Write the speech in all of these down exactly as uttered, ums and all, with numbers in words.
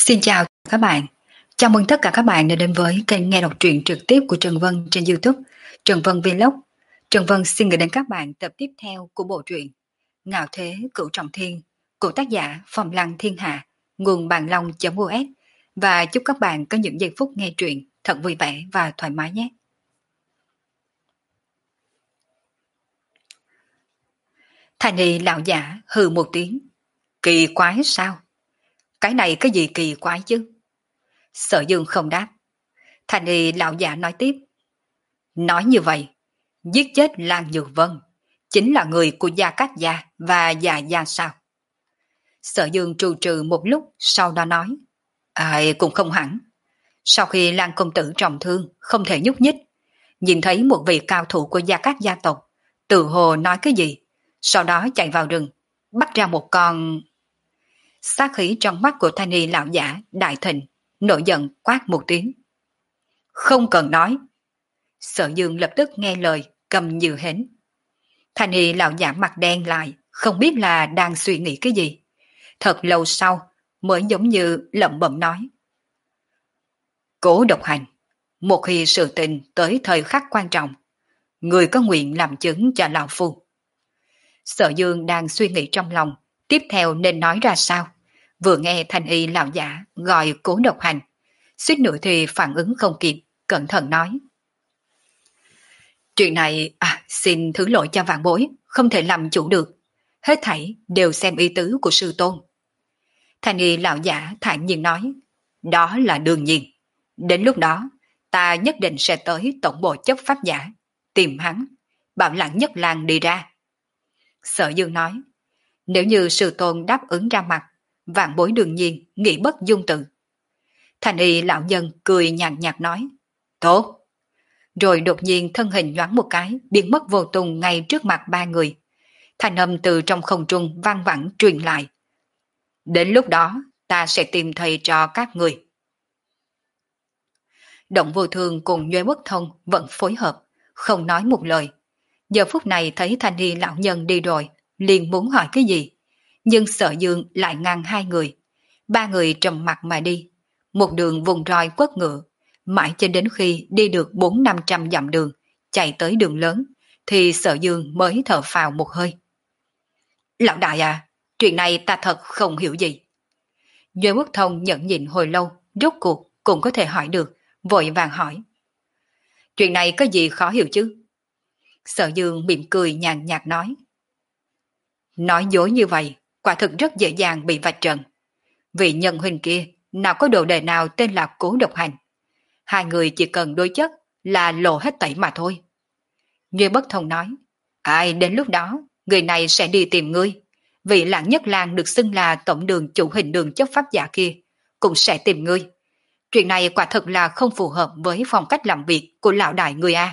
Xin chào các bạn. Chào mừng tất cả các bạn đã đến với kênh nghe đọc truyện trực tiếp của Trần Vân trên YouTube, Trần Vân Vlog. Trần Vân xin gửi đến các bạn tập tiếp theo của bộ truyện Ngạo Thế Cửu Trọng Thiên của tác giả Phong Lăng Thiên Hạ, nguồn bàn long.us, và chúc các bạn có những giây phút nghe truyện thật vui vẻ và thoải mái nhé. Thành y lão giả hừ một tiếng. Kỳ quái sao? Cái này cái gì kỳ quái chứ? Sở Dương không đáp. Thành y lão giả nói tiếp. Nói như vậy, giết chết Lan Nhược Vân chính là người của Gia Cát Gia và Gia Gia sao? Sở Dương trù trừ một lúc, sau đó nói. Ai cũng không hẳn. Sau khi Lan công tử trọng thương, không thể nhúc nhích, nhìn thấy một vị cao thủ của Gia Cát gia tộc, tự hồ nói cái gì, sau đó chạy vào rừng, bắt ra một con... Sát khí trong mắt của thanh y lão giả đại thịnh, nổi giận quát một tiếng. Không cần nói. Sở Dương lập tức nghe lời, cầm như hến. Thanh y lão giả mặt đen lại, không biết là đang suy nghĩ cái gì. Thật lâu sau mới giống như lẩm bẩm nói. Cố Độc Hành, một khi sự tình tới thời khắc quan trọng, người có nguyện làm chứng cho lão phu. Sở Dương đang suy nghĩ trong lòng, tiếp theo nên nói ra sao. Vừa nghe thanh y lão giả gọi Cố Độc Hành, suýt nữa thì phản ứng không kịp, cẩn thận nói. Chuyện này, à, xin thứ lỗi cho vạn bối, không thể làm chủ được. Hết thảy đều xem ý tứ của sư tôn. Thanh y lão giả thản nhiên nói. Đó là đương nhiên. Đến lúc đó, ta nhất định sẽ tới tổng bộ chấp pháp giả, tìm hắn, bảo Lãng Nhất Lang đi ra. Sở Dương nói. Nếu như sư tôn đáp ứng ra mặt, vạn bối đương nhiên nghĩ bất dung từ. Thanh y lão nhân cười nhàn nhạt nói. Tốt. Rồi đột nhiên thân hình nhoáng một cái, biến mất vô tung ngay trước mặt ba người. Thanh âm từ trong không trung vang vẳng truyền lại. Đến lúc đó, ta sẽ tìm thầy cho các người. Động Vô Thương cùng Nhuế Bất Thông vẫn phối hợp, không nói một lời. Giờ phút này thấy thanh y lão nhân đi rồi, liền muốn hỏi cái gì. Nhưng Sở Dương lại ngăn hai người. Ba người trầm mặt mà đi. Một đường vùng roi quất ngựa. Mãi cho đến khi đi được bốn năm trăm dặm đường, chạy tới đường lớn, thì Sở Dương mới thở phào một hơi. Lão đại à, chuyện này ta thật không hiểu gì. Duy Quốc Thông nhẫn nhịn hồi lâu, rốt cuộc cũng có thể hỏi được, vội vàng hỏi. Chuyện này có gì khó hiểu chứ? Sở Dương mỉm cười nhàn nhạt nói. Nói dối như vậy, quả thực rất dễ dàng bị vạch trần. Vị nhân huynh kia, nào có đồ đề nào tên là Cố Độc Hành. Hai người chỉ cần đối chất là lộ hết tẩy mà thôi. Như Bất Thông nói, ai đến lúc đó, người này sẽ đi tìm ngươi. Vị Lãng Nhất Lang được xưng là tổng đường chủ hình đường chấp pháp giả kia, cũng sẽ tìm ngươi. Chuyện này quả thật là không phù hợp với phong cách làm việc của lão đại người A.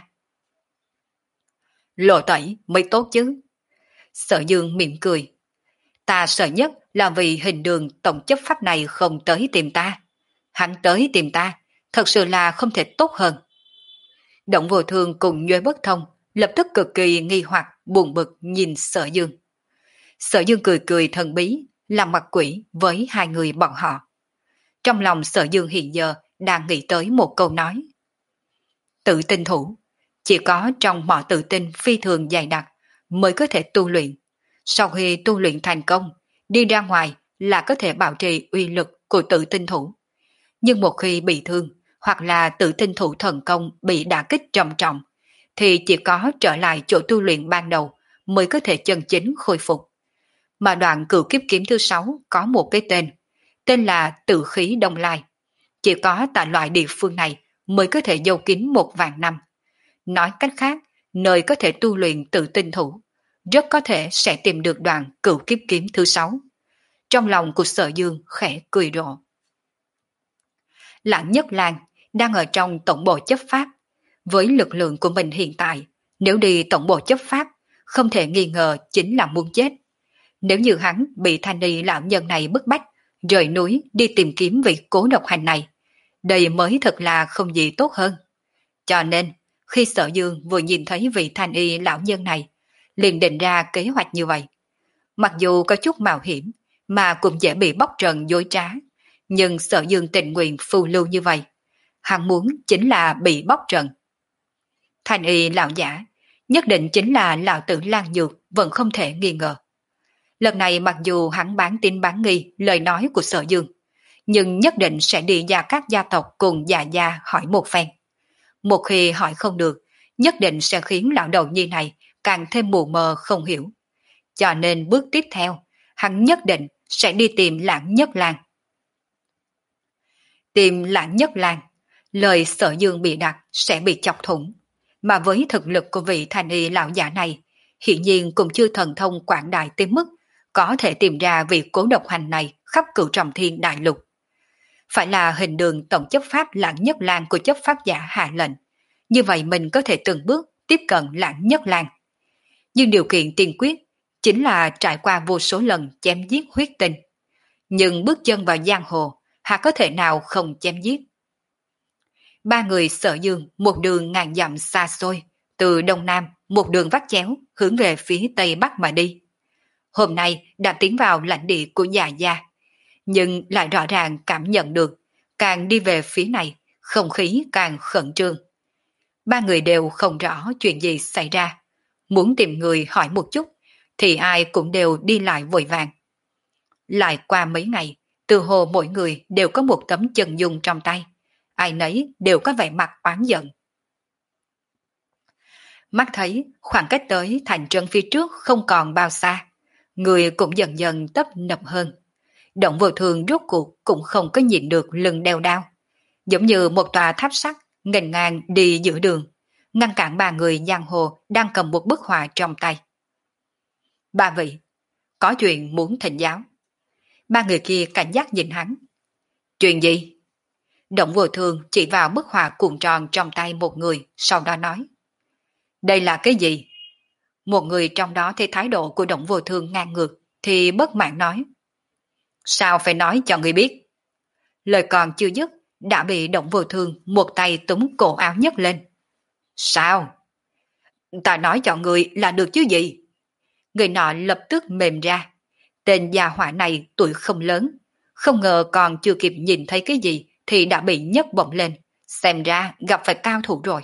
Lộ tẩy mới tốt chứ. Sở Dương mỉm cười. Ta sợ nhất là vì hình đường tổng chấp pháp này không tới tìm ta. Hắn tới tìm ta, thật sự là không thể tốt hơn. Động Vô Thương cùng Nhuế Bất Thông lập tức cực kỳ nghi hoặc buồn bực nhìn Sở Dương. Sở Dương cười cười thần bí, làm mặt quỷ với hai người bọn họ. Trong lòng Sở Dương hiện giờ đang nghĩ tới một câu nói. Tự tinh thủ, chỉ có trong mỏ tự tinh phi thường dày đặc mới có thể tu luyện. Sau khi tu luyện thành công, đi ra ngoài là có thể bảo trì uy lực của tự tinh thủ. Nhưng một khi bị thương, hoặc là tự tinh thủ thần công bị đả kích trầm trọng, thì chỉ có trở lại chỗ tu luyện ban đầu mới có thể chân chính khôi phục. Mà đoạn Cửu Kiếp Kiếm thứ sáu có một cái tên, tên là Tự Khí Đông Lai. Chỉ có tại loại địa phương này mới có thể giấu kín một vạn năm. Nói cách khác, nơi có thể tu luyện tự tinh thủ, rất có thể sẽ tìm được đoạn Cửu Kiếp Kiếm thứ sáu. Trong lòng của Sở Dương khẽ cười rộ. Lãng Nhất Lang đang ở trong tổng bộ chấp pháp. Với lực lượng của mình hiện tại, nếu đi tổng bộ chấp pháp, không thể nghi ngờ chính là muốn chết. Nếu như hắn bị thanh y lão nhân này bức bách, rời núi đi tìm kiếm vị Cố Độc Hành này, đây mới thật là không gì tốt hơn. Cho nên, khi Sở Dương vừa nhìn thấy vị thanh y lão nhân này, liền định ra kế hoạch như vậy. Mặc dù có chút mạo hiểm, mà cũng dễ bị bóc trần dối trá, Nhưng Sở Dương tình nguyện phù lưu như vậy. Hắn muốn chính là bị bóc trần. Thanh y lão giả, nhất định chính là lão tử Lan Nhược, vẫn không thể nghi ngờ. Lần này mặc dù hắn bán tin bán nghi lời nói của Sở Dương, nhưng nhất định sẽ đi ra các gia tộc cùng già gia hỏi một phen. Một khi hỏi không được, nhất định sẽ khiến lão đầu nhi này càng thêm mù mờ không hiểu. Cho nên bước tiếp theo, hắn nhất định sẽ đi tìm Lãng Nhất Lang. Tìm Lãng Nhất Lang, lời Sở Dương bị đặt sẽ bị chọc thủng. Mà với thực lực của vị thanh y lão giả này, hiển nhiên cũng chưa thần thông quảng đại tới mức có thể tìm ra vị cố độc hành này khắp cửu trọng thiên đại lục. Phải là hình đường tổng chấp pháp Lãng Nhất Lang của chấp pháp giả hạ lệnh. Như vậy mình có thể từng bước tiếp cận Lãng Nhất Lang. Nhưng điều kiện tiên quyết chính là trải qua vô số lần chém giết huyết tinh. Nhưng bước chân vào giang hồ, hà có thể nào không chém giết. Ba người Sở Dương một đường ngàn dặm xa xôi, từ đông nam một đường vắt chéo hướng về phía tây bắc mà đi. Hôm nay đã tiến vào lãnh địa của già gia, nhưng lại rõ ràng cảm nhận được, càng đi về phía này, không khí càng khẩn trương. Ba người đều không rõ chuyện gì xảy ra, muốn tìm người hỏi một chút, thì ai cũng đều đi lại vội vàng. Lại qua mấy ngày, từ hồ mỗi người đều có một tấm chân dung trong tay, ai nấy đều có vẻ mặt oán giận. Mắt thấy khoảng cách tới thành trấn phía trước không còn bao xa, người cũng dần dần tấp nập hơn. Động Vô Thường rốt cuộc cũng không có nhìn được lưng đeo đao, giống như một tòa tháp sắt nghênh ngang đi giữa đường, ngăn cản ba người giang hồ đang cầm một bức họa trong tay. Ba vị, có chuyện muốn thỉnh giáo. Ba người kia cảnh giác nhìn hắn. Chuyện gì? Động Vô Thường chỉ vào bức họa cuộn tròn trong tay một người, sau đó nói. Đây là cái gì? Một người trong đó thấy thái độ của Động Vô Thường ngang ngược, thì bất mãn nói. Sao phải nói cho người biết? Lời còn chưa dứt, đã bị Động Vô Thường một tay túm cổ áo nhấc lên. Sao? Ta nói cho người là được chứ gì? Người nọ lập tức mềm ra. Tên già hỏa này tuổi không lớn, không ngờ còn chưa kịp nhìn thấy cái gì thì đã bị nhấc bổng lên, xem ra gặp phải cao thủ rồi.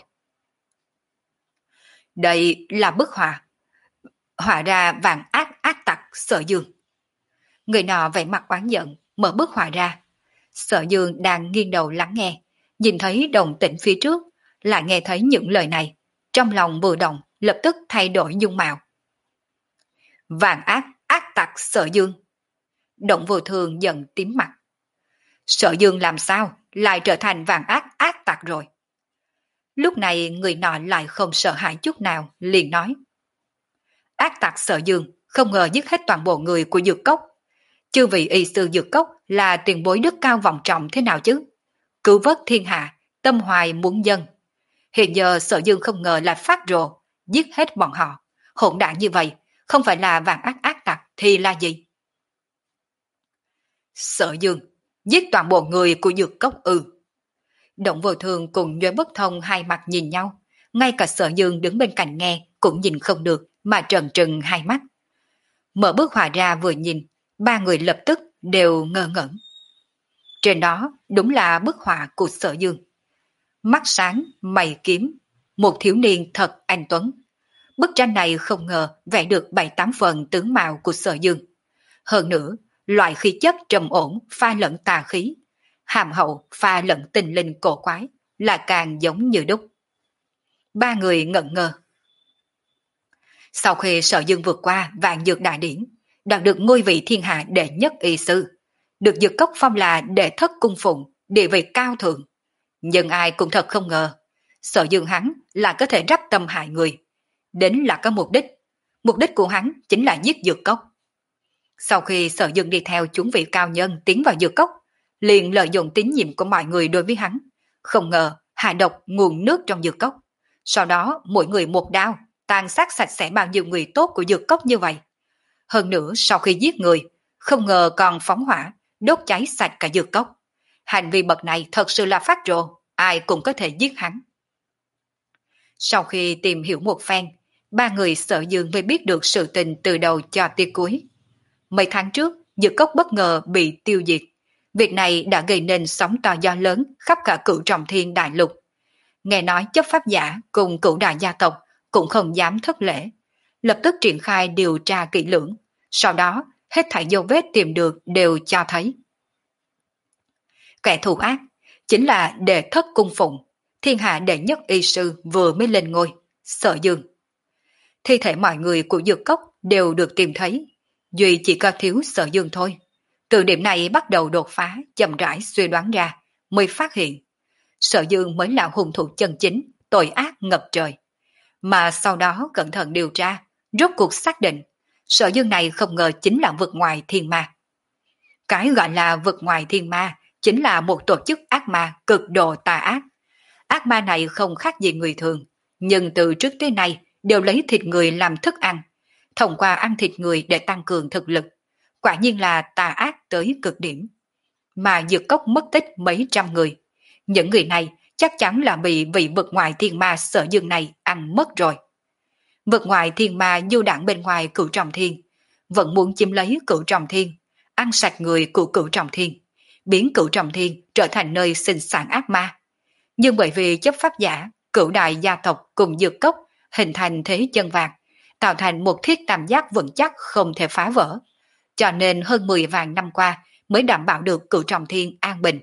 Đây là bức họa, họa ra vàng ác ác tặc Sở Dương. Người nọ vẻ mặt oán giận, mở bức họa ra. Sở Dương đang nghiêng đầu lắng nghe, nhìn thấy đồng tĩnh phía trước, lại nghe thấy những lời này, trong lòng vừa động, lập tức thay đổi dung mạo. Vàng ác ác tặc Sở Dương. Động Vô Thường giận tím mặt. Sở Dương làm sao lại trở thành vàng ác ác tặc rồi? Lúc này người nọ lại không sợ hãi chút nào, liền nói. Ác tặc Sở Dương không ngờ giết hết toàn bộ người của Dược Cốc. Chư vị y sư Dược Cốc là tiền bối đức cao vọng trọng thế nào chứ? Cứu vớt thiên hạ, tâm hoài muốn dân. Hiện giờ Sở Dương không ngờ lại phát rồ, giết hết bọn họ. Hỗn đản như vậy, không phải là vàng ác ác tặc thì là gì? Sở Dương, giết toàn bộ người của Dược Cốc ư? Động Vô Thường cùng Nhuế Bất Thông hai mặt nhìn nhau, ngay cả Sở Dương đứng bên cạnh nghe cũng nhìn không được mà trần trừng hai mắt. Mở bức họa ra vừa nhìn, ba người lập tức đều ngơ ngẩn. Trên đó đúng là bức họa của Sở Dương. Mắt sáng, mày kiếm, một thiếu niên thật anh tuấn. Bức tranh này không ngờ vẽ được bảy tám phần tướng mạo của Sở Dương. Hơn nữa, loại khí chất trầm ổn pha lẫn tà khí, hàm hậu pha lẫn tình linh cổ quái, là càng giống như đúc. Ba người ngẩn ngơ. Sau khi Sở Dương vượt qua vạn dược đại điển, đạt được ngôi vị thiên hạ đệ nhất y sư, được Dược Cốc phong là đệ thất cung phụng, địa vị cao thượng. Nhưng ai cũng thật không ngờ, Sở Dương hắn là có thể rắp tâm hại người, đến là có mục đích. Mục đích của hắn chính là giết Dược Cốc. Sau khi Sở Dương đi theo chúng vị cao nhân tiến vào Dược Cốc, liền lợi dụng tín nhiệm của mọi người đối với hắn, không ngờ hạ độc nguồn nước trong Dược Cốc. Sau đó mỗi người một đao, tàn sát sạch sẽ bao nhiêu người tốt của Dược Cốc như vậy. Hơn nữa sau khi giết người, không ngờ còn phóng hỏa, đốt cháy sạch cả Dược Cốc. Hành vi bậc này thật sự là phát rồ, ai cũng có thể giết hắn. Sau khi tìm hiểu một phen, ba người Sở Dương mới biết được sự tình từ đầu cho tới cuối. Mấy tháng trước, Dược Cốc bất ngờ bị tiêu diệt. Việc này đã gây nên sóng to gió lớn khắp cả Cửu Trọng Thiên đại lục. Nghe nói chấp pháp giả cùng cửu đại gia tộc cũng không dám thất lễ, lập tức triển khai điều tra kỹ lưỡng, sau đó hết thảy dấu vết tìm được đều cho thấy. Kẻ thù ác chính là đệ thất cung phụng, thiên hạ đệ nhất y sư vừa mới lên ngôi, Sở Dương. Thi thể mọi người của dược cốc đều được tìm thấy, duy chỉ có thiếu Sở Dương thôi. Từ điểm này bắt đầu đột phá, chậm rãi suy đoán ra, mới phát hiện Sở Dương mới là hung thủ chân chính, tội ác ngập trời. Mà sau đó cẩn thận điều tra, rốt cuộc xác định, Sở Dương này không ngờ chính là vực ngoài thiên ma. Cái gọi là vực ngoài thiên ma chính là một tổ chức ác ma cực độ tà ác. Ác ma này không khác gì người thường, nhưng từ trước tới nay đều lấy thịt người làm thức ăn, thông qua ăn thịt người để tăng cường thực lực. Quả nhiên là tà ác tới cực điểm. Mà dược cốc mất tích mấy trăm người. Những người này chắc chắn là bị vị vực ngoài thiên ma Sở Dương này ăn mất rồi. Vực ngoài thiên ma du đảng bên ngoài Cửu Trọng Thiên, vẫn muốn chiếm lấy Cửu Trọng Thiên, ăn sạch người của Cửu Trọng Thiên, biến Cửu Trọng Thiên trở thành nơi sinh sản ác ma. Nhưng bởi vì chấp pháp giả, cửu đại gia tộc cùng dược cốc hình thành thế chân vạc, tạo thành một thiết tam giác vững chắc không thể phá vỡ, cho nên hơn mười vạn năm qua mới đảm bảo được Cửu Trọng Thiên an bình.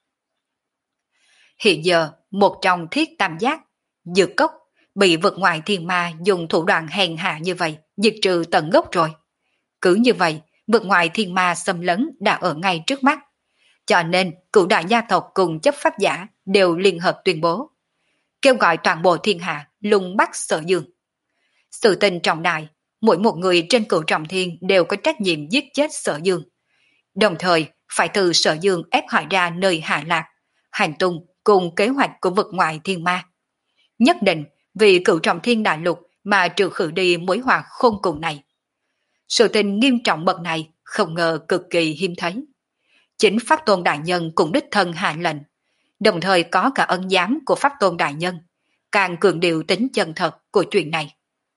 Hiện giờ, một trong thiết tam giác, dược cốc, bị vực ngoài thiên ma dùng thủ đoạn hèn hạ như vậy, diệt trừ tận gốc rồi. Cứ như vậy, vực ngoài thiên ma xâm lấn đã ở ngay trước mắt. Cho nên, cửu đại gia tộc cùng chấp pháp giả đều liên hợp tuyên bố, kêu gọi toàn bộ thiên hạ lùng bắt Sở Dương. Sự tình trọng đại, mỗi một người trên Cửu Trọng Thiên đều có trách nhiệm giết chết Sở Dương. Đồng thời, phải từ Sở Dương ép hỏi ra nơi hạ lạc, hành tung cùng kế hoạch của vực ngoại thiên ma. Nhất định vì Cửu Trọng Thiên đại lục mà trừ khử đi mối họa khôn cùng này. Sự tình nghiêm trọng bậc này không ngờ cực kỳ hiếm thấy. Chính Pháp Tôn Đại Nhân cũng đích thân hạ lệnh, đồng thời có cả ân giám của Pháp Tôn Đại Nhân, càng cường điệu tính chân thật của chuyện này.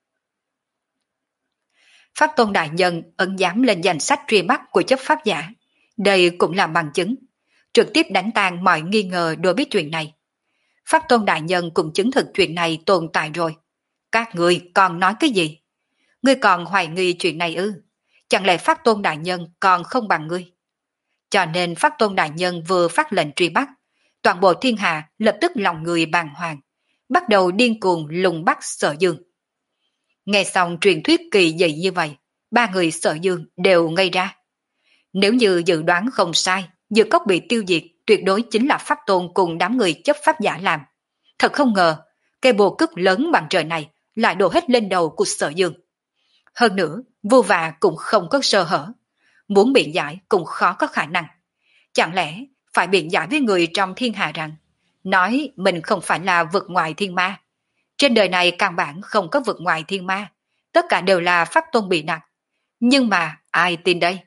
Pháp Tôn Đại Nhân ân giám lên danh sách truy bắt của chấp pháp giả, đây cũng là bằng chứng, trực tiếp đánh tan mọi nghi ngờ đối với chuyện này. Pháp Tôn Đại Nhân cũng chứng thực chuyện này tồn tại rồi. Các người còn nói cái gì? Ngươi còn hoài nghi chuyện này ư? Chẳng lẽ Pháp Tôn Đại Nhân còn không bằng ngươi? Cho nên Pháp Tôn Đại Nhân vừa phát lệnh truy bắt, toàn bộ thiên hạ lập tức lòng người bàng hoàng, bắt đầu điên cuồng lùng bắt Sở Dương. Nghe xong truyền thuyết kỳ dị như vậy, ba người Sở Dương đều ngây ra. Nếu như dự đoán không sai, dược cốc bị tiêu diệt tuyệt đối chính là Pháp Tôn cùng đám người chấp pháp giả làm. Thật không ngờ, cây bồ cức lớn bằng trời này lại đổ hết lên đầu của Sở Dương. Hơn nữa, vô vạ cũng không có sơ hở. Muốn biện giải cũng khó có khả năng. Chẳng lẽ phải biện giải với người trong thiên hạ rằng, nói mình không phải là vực ngoài thiên ma. Trên đời này căn bản không có vực ngoài thiên ma, tất cả đều là Pháp Tôn bị nặng. Nhưng mà ai tin đây?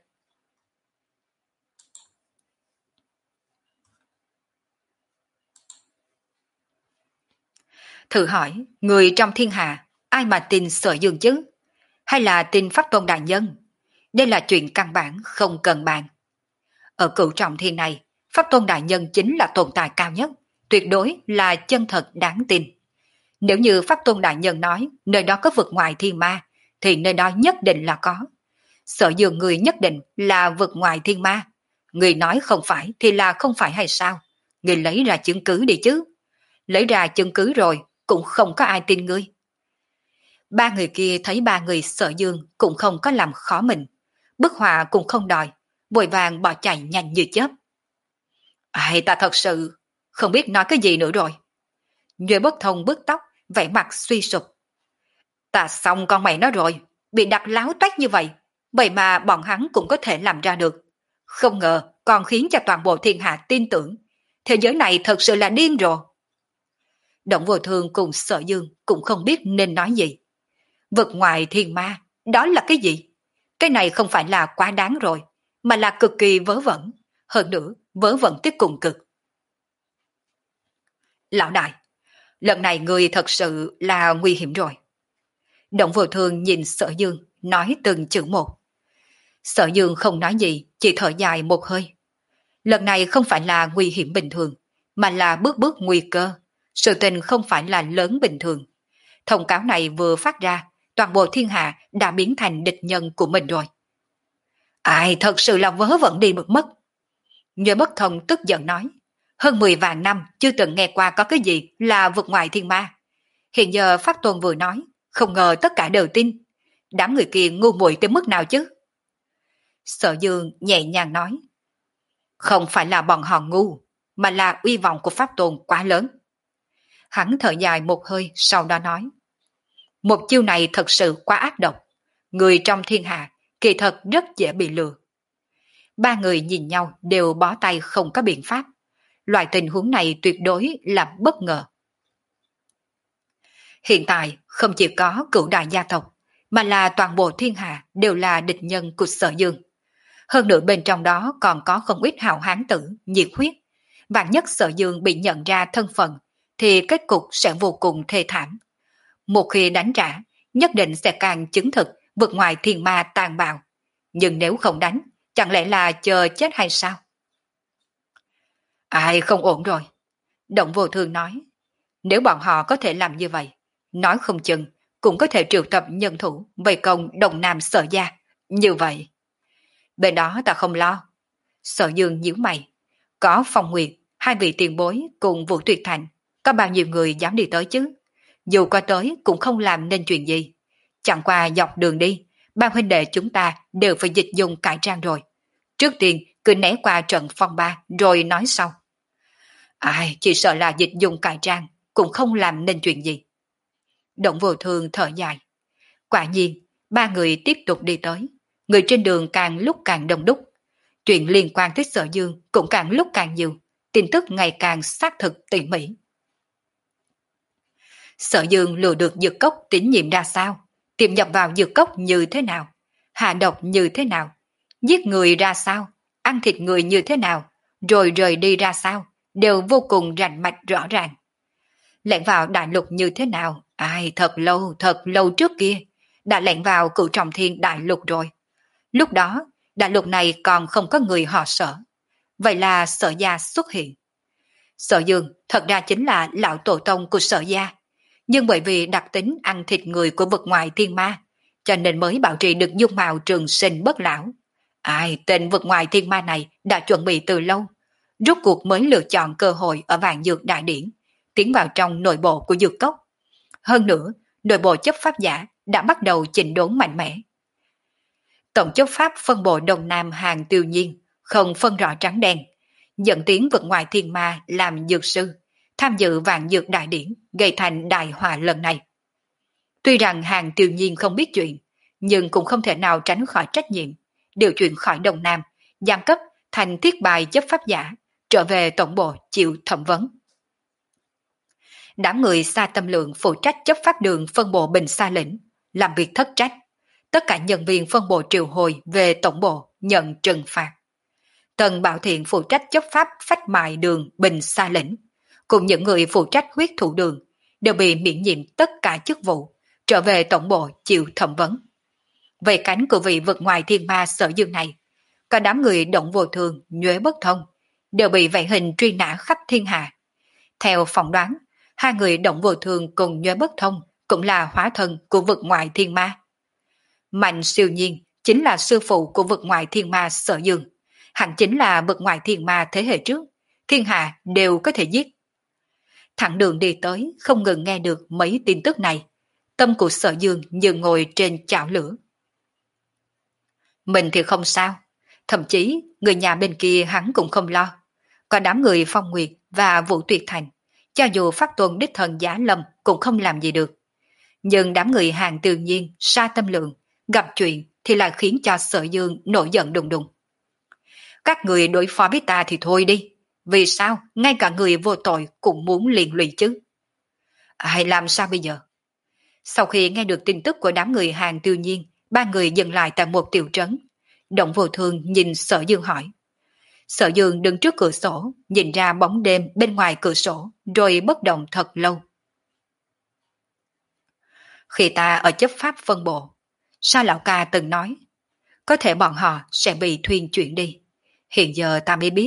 Thử hỏi, người trong thiên hạ, ai mà tin Sở Dương chứ? Hay là tin Pháp Tôn Đại Nhân? Đây là chuyện căn bản không cần bàn. Ở Cửu Trọng Thiên này, Pháp Tôn Đại Nhân chính là tồn tại cao nhất, tuyệt đối là chân thật đáng tin. Nếu như Pháp Tôn Đại Nhân nói nơi đó có vực ngoài thiên ma, thì nơi đó nhất định là có. Sở Dương người nhất định là vực ngoài thiên ma. Người nói không phải thì là không phải hay sao? Người lấy ra chứng cứ đi chứ. Lấy ra chứng cứ rồi, cũng không có ai tin ngươi. Ba người kia thấy ba người Sở Dương cũng không có làm khó mình. Bức họa cũng không đòi, vội vàng bỏ chạy nhanh như chớp. Ai ta thật sự không biết nói cái gì nữa rồi. Nhuệ Bất Thông bứt tóc, vẻ mặt suy sụp. Ta xong con mày nó rồi, bị đặt láo toét như vậy, vậy mà bọn hắn cũng có thể làm ra được. Không ngờ còn khiến cho toàn bộ thiên hạ tin tưởng. Thế giới này thật sự là điên rồi. Động Vô Thương cùng Sở Dương cũng không biết nên nói gì. Vực ngoài thiên ma, đó là cái gì? Cái này không phải là quá đáng rồi, mà là cực kỳ vớ vẩn. Hơn nữa, vớ vẩn tới cùng cực. Lão đại, lần này người thật sự là nguy hiểm rồi. Động Vô Thương nhìn Sở Dương, nói từng chữ một. Sở Dương không nói gì, chỉ thở dài một hơi. Lần này không phải là nguy hiểm bình thường, mà là bước bước nguy cơ. Sự tình không phải là lớn bình thường. Thông cáo này vừa phát ra, toàn bộ thiên hạ đã biến thành địch nhân của mình rồi. Ai thật sự là vớ vẩn đi một mất. Nhớ bất thông tức giận nói. Hơn mười vạn năm chưa từng nghe qua có cái gì là vượt ngoài thiên ma. Hiện giờ Pháp Tôn vừa nói, không ngờ tất cả đều tin. Đám người kia ngu muội tới mức nào chứ? Sở Dương nhẹ nhàng nói. Không phải là bọn họ ngu, mà là uy vọng của Pháp Tôn quá lớn. Hắn thở dài một hơi sau đó nói. Một chiêu này thật sự quá ác độc. Người trong thiên hạ kỳ thật rất dễ bị lừa. Ba người nhìn nhau đều bó tay không có biện pháp. Loại tình huống này tuyệt đối là bất ngờ. Hiện tại không chỉ có cửu đại gia tộc, mà là toàn bộ thiên hạ đều là địch nhân của Sở Dương. Hơn nữa bên trong đó còn có không ít hào hán tử, nhiệt huyết. Vạn nhất Sở Dương bị nhận ra thân phận, thì kết cục sẽ vô cùng thê thảm. Một khi đánh trả, nhất định sẽ càng chứng thực vượt ngoài thiên ma tàn bạo. Nhưng nếu không đánh, chẳng lẽ là chờ chết hay sao? Ai không ổn rồi. Động Vô Thương nói, nếu bọn họ có thể làm như vậy, nói không chừng cũng có thể triệu tập nhân thủ vây công Đông Nam Sở gia. Như vậy, bên đó ta không lo. Sở Dương nhíu mày, có Phong Nguyệt, hai vị tiền bối cùng Vũ Tuyệt Thành, có bao nhiêu người dám đi tới chứ? Dù có tới cũng không làm nên chuyện gì. Chẳng qua dọc đường đi, ba huynh đệ chúng ta đều phải dịch dùng cải trang rồi. Trước tiên cứ né qua trận phong ba rồi nói sau. Ai, chỉ sợ là dịch dùng cải trang cũng không làm nên chuyện gì. Động Vô Thương thở dài. Quả nhiên, ba người tiếp tục đi tới. Người trên đường càng lúc càng đông đúc. Chuyện liên quan tới Sở Dương cũng càng lúc càng nhiều. Tin tức ngày càng xác thực tỉ mỉ. Sở Dương lừa được dược cốc tín nhiệm ra sao? Tiềm nhập vào dược cốc như thế nào? Hạ độc như thế nào? Giết người ra sao? Ăn thịt người như thế nào? Rồi rời đi ra sao? Đều vô cùng rành mạch rõ ràng. Lẻn vào đại lục như thế nào? Ai, thật lâu, thật lâu trước kia, đã lẻn vào cửu trọng thiên đại lục rồi. Lúc đó, đại lục này còn không có người họ Sở. Vậy là Sở gia xuất hiện. Sở Dương thật ra chính là lão tổ tông của Sở gia. Nhưng bởi vì đặc tính ăn thịt người của vực ngoài thiên ma, cho nên mới bảo trì được dung mạo trường sinh bất lão. Ai, tên vực ngoài thiên ma này đã chuẩn bị từ lâu, rốt cuộc mới lựa chọn cơ hội ở vạn dược đại điển, tiến vào trong nội bộ của dược cốc. Hơn nữa, nội bộ chấp pháp giả đã bắt đầu chỉnh đốn mạnh mẽ. Tổng chấp pháp phân bộ Đông Nam Hàng Tiêu Nhiên, không phân rõ trắng đen, dẫn tiến vực ngoài thiên ma làm dược sư, tham dự vạn dược đại điển, gây thành đại họa lần này. Tuy rằng Hàng Tiêu Nhiên không biết chuyện, nhưng cũng không thể nào tránh khỏi trách nhiệm, điều chuyển khỏi Đông Nam, giam cấp thành thiết bài chấp pháp giả, trở về tổng bộ chịu thẩm vấn. Đám người Sa Tâm Lượng phụ trách chấp pháp đường phân bộ Bình Sa lĩnh, làm việc thất trách. Tất cả nhân viên phân bộ triệu hồi về tổng bộ nhận trừng phạt. Tần Bảo Thiện phụ trách chấp pháp phách mại đường Bình Sa lĩnh, cùng những người phụ trách huyết thủ đường đều bị miễn nhiệm tất cả chức vụ, trở về tổng bộ chịu thẩm vấn. Về cánh của vị vực ngoài thiên ma Sở Dương này, cả đám người Động Vô Thường, Nhuế Bất Thông đều bị vảy hình truy nã khắp thiên hạ. Theo phỏng đoán, hai người Động Vô Thường cùng Nhuế Bất Thông cũng là hóa thân của vực ngoài thiên ma. Mạnh Siêu Nhiên chính là sư phụ của vực ngoài thiên ma Sở Dương, hẳn chính là vực ngoài thiên ma thế hệ trước, thiên hạ đều có thể giết. Thẳng đường đi tới không ngừng nghe được mấy tin tức này, tâm của Sở Dương như ngồi trên chảo lửa. Mình thì không sao, thậm chí người nhà bên kia hắn cũng không lo. Còn đám người Phong Nguyệt và Vũ Tuyệt Thành, cho dù Pháp Tôn đích thần Giá Lâm cũng không làm gì được. Nhưng đám người Hàng Tự Nhiên, Sa Tâm Lượng gặp chuyện thì lại khiến cho Sở Dương nổi giận đùng đùng. Các người đối phó với ta thì thôi đi, vì sao ngay cả người vô tội cũng muốn liên lụy chứ? Hay làm sao bây giờ? Sau khi nghe được tin tức của đám người Hàng Tự Nhiên, ba người dừng lại tại một tiểu trấn. Động Vô Thường nhìn Sở Dương hỏi. Sở Dương đứng trước cửa sổ, nhìn ra bóng đêm bên ngoài cửa sổ, rồi bất động thật lâu. Khi ta ở chấp pháp phân bộ, Sa lão ca từng nói, có thể bọn họ sẽ bị thuyên chuyển đi. Hiện giờ ta mới biết,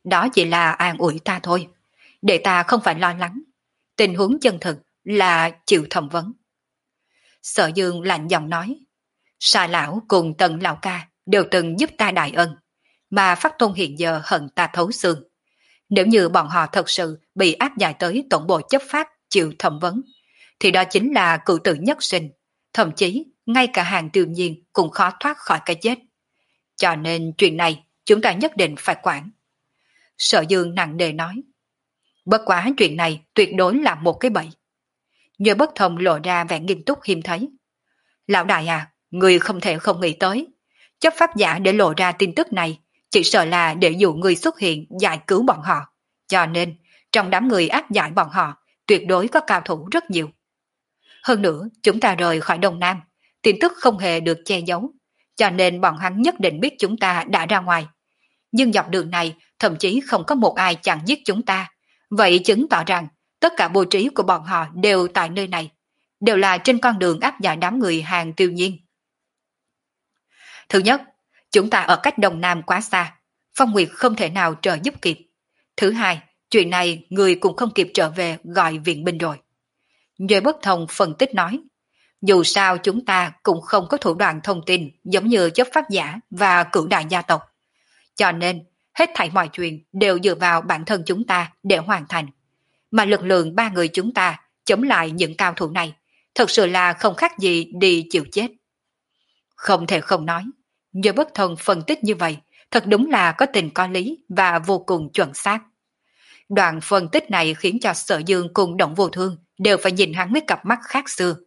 đó chỉ là an ủi ta thôi, để ta không phải lo lắng. Tình huống chân thực là chịu thẩm vấn. Sở Dương lạnh giọng nói, Sa lão cùng Tần lão ca đều từng giúp ta đại ân, mà Pháp Tôn hiện giờ hận ta thấu xương. Nếu như bọn họ thật sự bị áp giải tới tổng bộ chấp pháp chịu thẩm vấn, thì đó chính là cựu tử nhất sinh, thậm chí ngay cả Hàng Tiêu Nhiên cũng khó thoát khỏi cái chết. Cho nên chuyện này chúng ta nhất định phải quản. Sở Dương nặng nề nói, bất quá chuyện này tuyệt đối là một cái bẫy. Nhờ bất thông lộ ra vẻ nghiêm túc hiếm thấy. Lão đại à, người không thể không nghĩ tới. Chấp pháp giả để lộ ra tin tức này, chỉ sợ là để dụ người xuất hiện giải cứu bọn họ. Cho nên, trong đám người áp giải bọn họ, tuyệt đối có cao thủ rất nhiều. Hơn nữa, chúng ta rời khỏi Đông Nam, tin tức không hề được che giấu. Cho nên bọn hắn nhất định biết chúng ta đã ra ngoài. Nhưng dọc đường này, thậm chí không có một ai chặn giết chúng ta. Vậy chứng tỏ rằng, tất cả bố trí của bọn họ đều tại nơi này, đều là trên con đường áp giải đám người Hàng Tiêu Nhiên. Thứ nhất, chúng ta ở cách Đông Nam quá xa, Phong Nguyệt không thể nào trợ giúp kịp. Thứ hai, chuyện này người cũng không kịp trở về gọi viện binh rồi. Duy Bất Thông phân tích nói, dù sao chúng ta cũng không có thủ đoạn thông tin giống như chấp pháp giả và cửu đại gia tộc. Cho nên, hết thảy mọi chuyện đều dựa vào bản thân chúng ta để hoàn thành. Mà lực lượng ba người chúng ta chống lại những cao thủ này, thật sự là không khác gì đi chịu chết. Không thể không nói, Duy Bất Thông phân tích như vậy, thật đúng là có tình có lý và vô cùng chuẩn xác. Đoạn phân tích này khiến cho Sở Dương cùng Động Vô Thương đều phải nhìn hắn với cặp mắt khác xưa.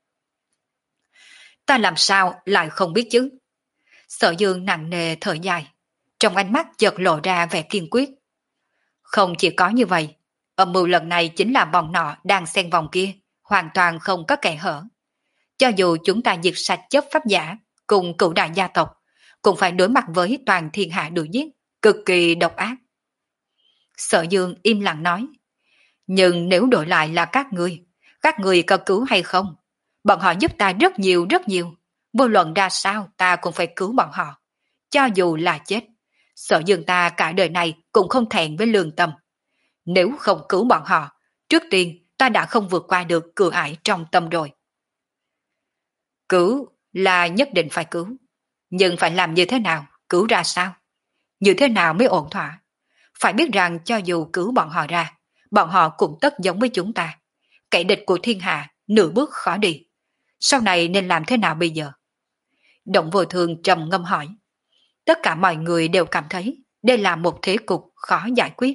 Ta làm sao lại không biết chứ? Sở Dương nặng nề thở dài, trong ánh mắt chợt lộ ra vẻ kiên quyết. Không chỉ có như vậy, âm mưu lần này chính là bọn nọ đang xen vòng kia, hoàn toàn không có kẻ hở. Cho dù chúng ta diệt sạch chấp pháp giả cùng cửu đại gia tộc, cũng phải đối mặt với toàn thiên hạ đuổi giết, cực kỳ độc ác. Sở Dương im lặng nói, nhưng nếu đổi lại là các ngươi, các ngươi có cứu hay không? Bọn họ giúp ta rất nhiều rất nhiều, vô luận ra sao ta cũng phải cứu bọn họ. Cho dù là chết, Sở Dương ta cả đời này cũng không thẹn với lương tâm. Nếu không cứu bọn họ, trước tiên ta đã không vượt qua được cửa ải trong tâm rồi. Cứu là nhất định phải cứu, nhưng phải làm như thế nào, cứu ra sao? Như thế nào mới ổn thỏa? Phải biết rằng cho dù cứu bọn họ ra, bọn họ cũng tất giống với chúng ta. Kẻ địch của thiên hạ, nửa bước khó đi. Sau này nên làm thế nào bây giờ? Động Vô Thương trầm ngâm hỏi. Tất cả mọi người đều cảm thấy đây là một thế cục khó giải quyết.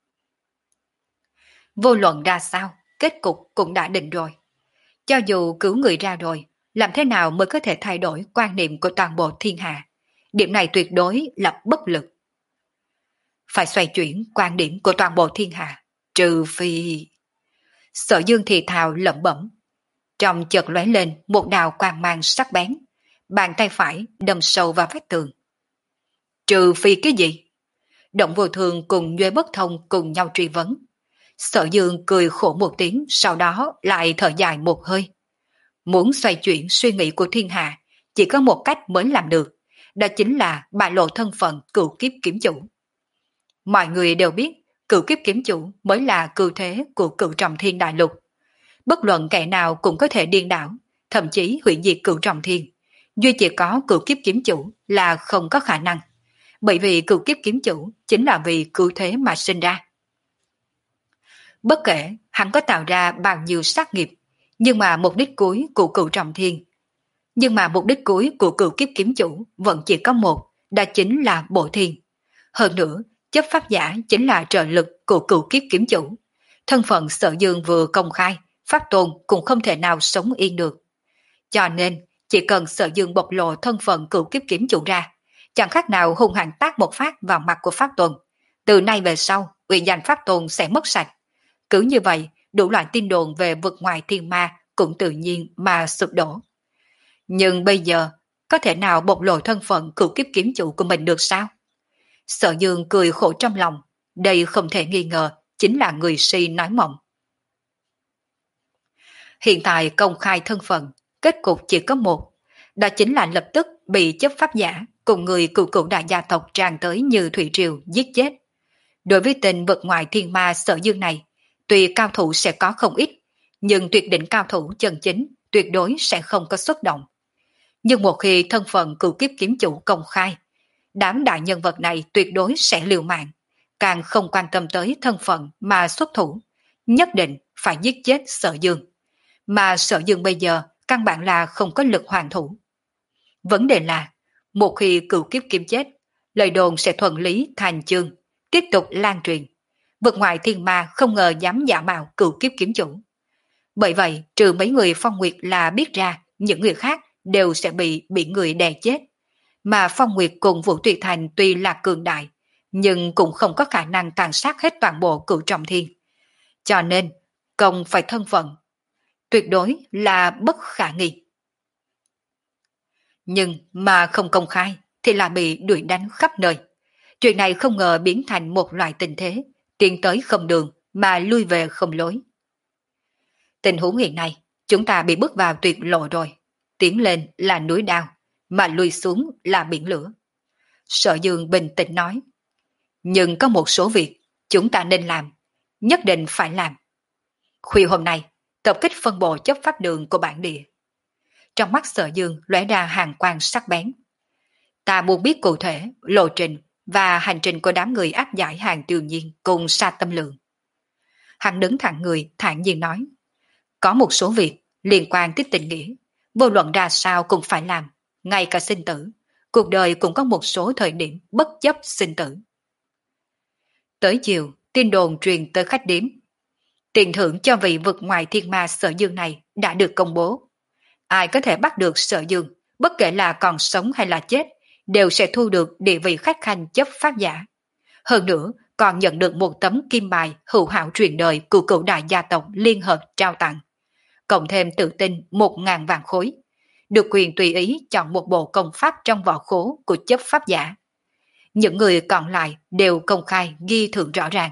Vô luận ra sao, kết cục cũng đã định rồi. Cho dù cứu người ra rồi, làm thế nào mới có thể thay đổi quan niệm của toàn bộ thiên hạ? Điểm này tuyệt đối là bất lực. Phải xoay chuyển quan điểm của toàn bộ thiên hạ, trừ phi... Sở Dương thì thào lẩm bẩm. Trong chợt lóe lên một đạo quang mang sắc bén, bàn tay phải đâm sâu vào vách tường. Trừ phi cái gì? Động Vô Thường cùng Duy Bất Thông cùng nhau truy vấn. Sở Dương cười khổ một tiếng, sau đó lại thở dài một hơi. Muốn xoay chuyển suy nghĩ của thiên hạ, chỉ có một cách mới làm được, đó chính là bại lộ thân phận cửu kiếp kiếm chủ. Mọi người đều biết, cửu kiếp kiếm chủ mới là cửu thế của cửu trọng thiên đại lục. Bất luận kẻ nào cũng có thể điên đảo, thậm chí hủy diệt cửu trọng thiên. Duy chỉ có cửu kiếp kiếm chủ là không có khả năng. Bởi vì cửu kiếp kiếm chủ chính là vì cửu thế mà sinh ra. Bất kể hắn có tạo ra bao nhiêu sát nghiệp, nhưng mà mục đích cuối của cửu trọng thiên, nhưng mà mục đích cuối của cửu kiếp kiếm chủ vẫn chỉ có một, đó chính là bổ thiên. Hơn nữa, chấp pháp giả chính là trợ lực của cửu kiếp kiếm chủ. Thân phận Sở Dương vừa công khai, Pháp Tôn cũng không thể nào sống yên được. Cho nên, chỉ cần Sở Dương bộc lộ thân phận cửu kiếp kiếm chủ ra, chẳng khác nào hung hăng tát một phát vào mặt của Pháp Tôn. Từ nay về sau, uy danh Pháp Tôn sẽ mất sạch. Cứ như vậy, đủ loại tin đồn về vực ngoài thiên ma cũng tự nhiên mà sụp đổ. Nhưng bây giờ, có thể nào bộc lộ thân phận cửu kiếp kiếm chủ của mình được sao? Sở Dương cười khổ trong lòng, đây không thể nghi ngờ, chính là người si nói mộng. Hiện tại công khai thân phận, kết cục chỉ có một, đó chính là lập tức bị chấp pháp giả cùng người cựu cựu đại gia tộc tràn tới như thủy triều giết chết. Đối với tên vượt ngoài thiên ma Sở Dương này, tuy cao thủ sẽ có không ít, nhưng tuyệt đỉnh cao thủ chân chính tuyệt đối sẽ không có xuất động. Nhưng một khi thân phận cửu kiếp kiếm chủ công khai, đám đại nhân vật này tuyệt đối sẽ liều mạng, càng không quan tâm tới thân phận mà xuất thủ, nhất định phải giết chết Sở Dương. Mà Sở Dương bây giờ căn bản là không có lực hoàn thủ. Vấn đề là, một khi cửu kiếp kiếm chết, lời đồn sẽ thuận lý thành chương, tiếp tục lan truyền. Vực ngoại thiên ma không ngờ dám giả mạo cửu kiếp kiếm chủ. Bởi vậy, trừ mấy người Phong Nguyệt là biết ra, những người khác đều sẽ bị bị người đè chết. Mà Phong Nguyệt cùng Vũ Tùy Thành tuy là cường đại, nhưng cũng không có khả năng tàn sát hết toàn bộ cửu trọng thiên. Cho nên, công phải thân phận, tuyệt đối là bất khả nghi. Nhưng mà không công khai thì là bị đuổi đánh khắp nơi. Chuyện này không ngờ biến thành một loại tình thế, tiến tới không đường mà lui về không lối. Tình huống hiện nay, chúng ta bị bước vào tuyệt lộ rồi. Tiến lên là núi đao, mà lui xuống là biển lửa. Sở Dương bình tĩnh nói. Nhưng có một số việc chúng ta nên làm, nhất định phải làm. Khuya hôm nay, tập kích phân bộ chấp pháp đường của bản địa. Trong mắt Sở Dương lóe ra hàng quang sắc bén. Ta muốn biết cụ thể, lộ trình và hành trình của đám người áp giải hàng Tiêu Nhiên cùng Sa Tâm Lượng. Hắn đứng thẳng người, thản nhiên nói. Có một số việc liên quan tới tình nghĩa, vô luận ra sao cũng phải làm, ngay cả sinh tử. Cuộc đời cũng có một số thời điểm bất chấp sinh tử. Tới chiều, tin đồn truyền tới khách điếm. Tiền thưởng cho vị vực ngoài thiên ma Sở Dương này đã được công bố. Ai có thể bắt được Sở Dương, bất kể là còn sống hay là chết, đều sẽ thu được địa vị khách khanh chấp pháp giả. Hơn nữa, còn nhận được một tấm kim bài hữu hảo truyền đời của cửu đại gia tộc liên hợp trao tặng. Cộng thêm tự tin một ngàn vạn khối, được quyền tùy ý chọn một bộ công pháp trong vỏ khố của chấp pháp giả. Những người còn lại đều công khai ghi thưởng rõ ràng.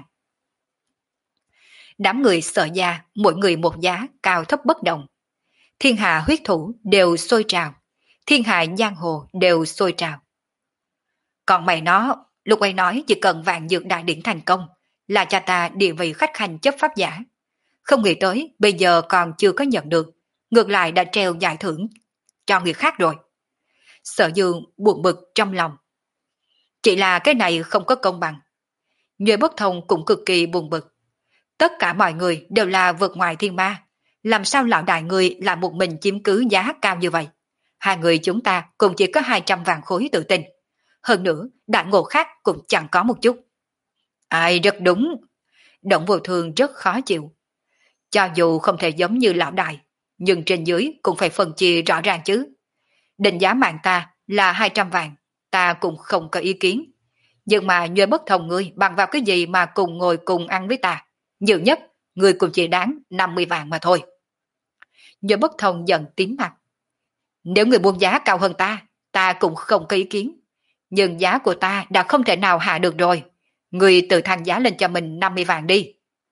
Đám người Sở gia, mỗi người một giá cao thấp bất đồng. Thiên hạ huyết thủ đều sôi trào, thiên hạ giang hồ đều sôi trào. Còn mày nó, lúc ấy nói chỉ cần vạn dược đại điển thành công là cho ta địa vị khách khanh chấp pháp giả. Không nghĩ tới bây giờ còn chưa có nhận được, ngược lại đã treo giải thưởng cho người khác rồi. Sở Dương buồn bực trong lòng. Chỉ là cái này không có công bằng. Nhuệ Bất Thông cũng cực kỳ buồn bực. Tất cả mọi người đều là vượt ngoài thiên ma. Làm sao lão đại người là một mình chiếm cứ giá cao như vậy? Hai người chúng ta cũng chỉ có hai trăm vạn khối tự tin. Hơn nữa, đại ngộ khác cũng chẳng có một chút. Ai rất đúng. Động Vô Thường rất khó chịu. Cho dù không thể giống như lão đại, nhưng trên dưới cũng phải phân chia rõ ràng chứ. Định giá mạng ta là hai trăm vạn, ta cũng không có ý kiến. Nhưng mà Nhuệ Bất Thông ngươi bằng vào cái gì mà cùng ngồi cùng ăn với ta? Nhiều nhất, ngươi cũng chỉ đáng năm mươi vạn mà thôi. Nhuệ Bất Thông giận tím mặt. Nếu người buông giá cao hơn ta, ta cũng không có ý kiến. Nhưng giá của ta đã không thể nào hạ được rồi. Ngươi tự thăng giá lên cho mình năm mươi vạn đi.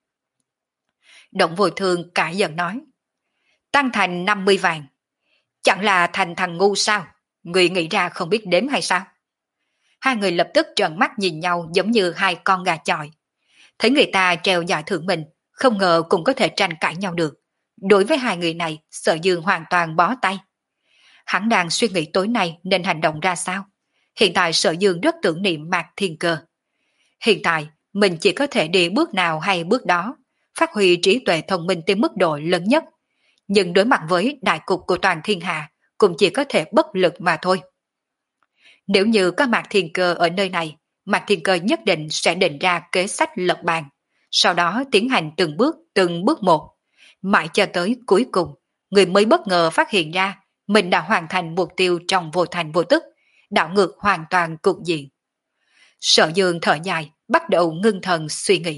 Động Vô Thường cãi giận nói. Tăng thành năm mươi vạn. Chẳng là thành thằng ngu sao? Người nghĩ ra không biết đếm hay sao? Hai người lập tức trợn mắt nhìn nhau giống như hai con gà chọi. Thấy người ta treo giải thưởng mình, không ngờ cũng có thể tranh cãi nhau được. Đối với hai người này, Sở Dương hoàn toàn bó tay. Hắn đang suy nghĩ tối nay nên hành động ra sao. Hiện tại Sở Dương rất tưởng niệm Mạc Thiên Cơ. Hiện tại, mình chỉ có thể đi bước nào hay bước đó, phát huy trí tuệ thông minh tới mức độ lớn nhất. Nhưng đối mặt với đại cục của toàn thiên hạ, cũng chỉ có thể bất lực mà thôi. Nếu như có Mạc Thiên Cơ ở nơi này, Mạc Thiên Cơ nhất định sẽ định ra kế sách lật bàn, sau đó tiến hành từng bước, từng bước một. Mãi cho tới cuối cùng, người mới bất ngờ phát hiện ra mình đã hoàn thành mục tiêu trong vô thành vô tức, đảo ngược hoàn toàn cục diện. Sở Dương thở dài, bắt đầu ngưng thần suy nghĩ.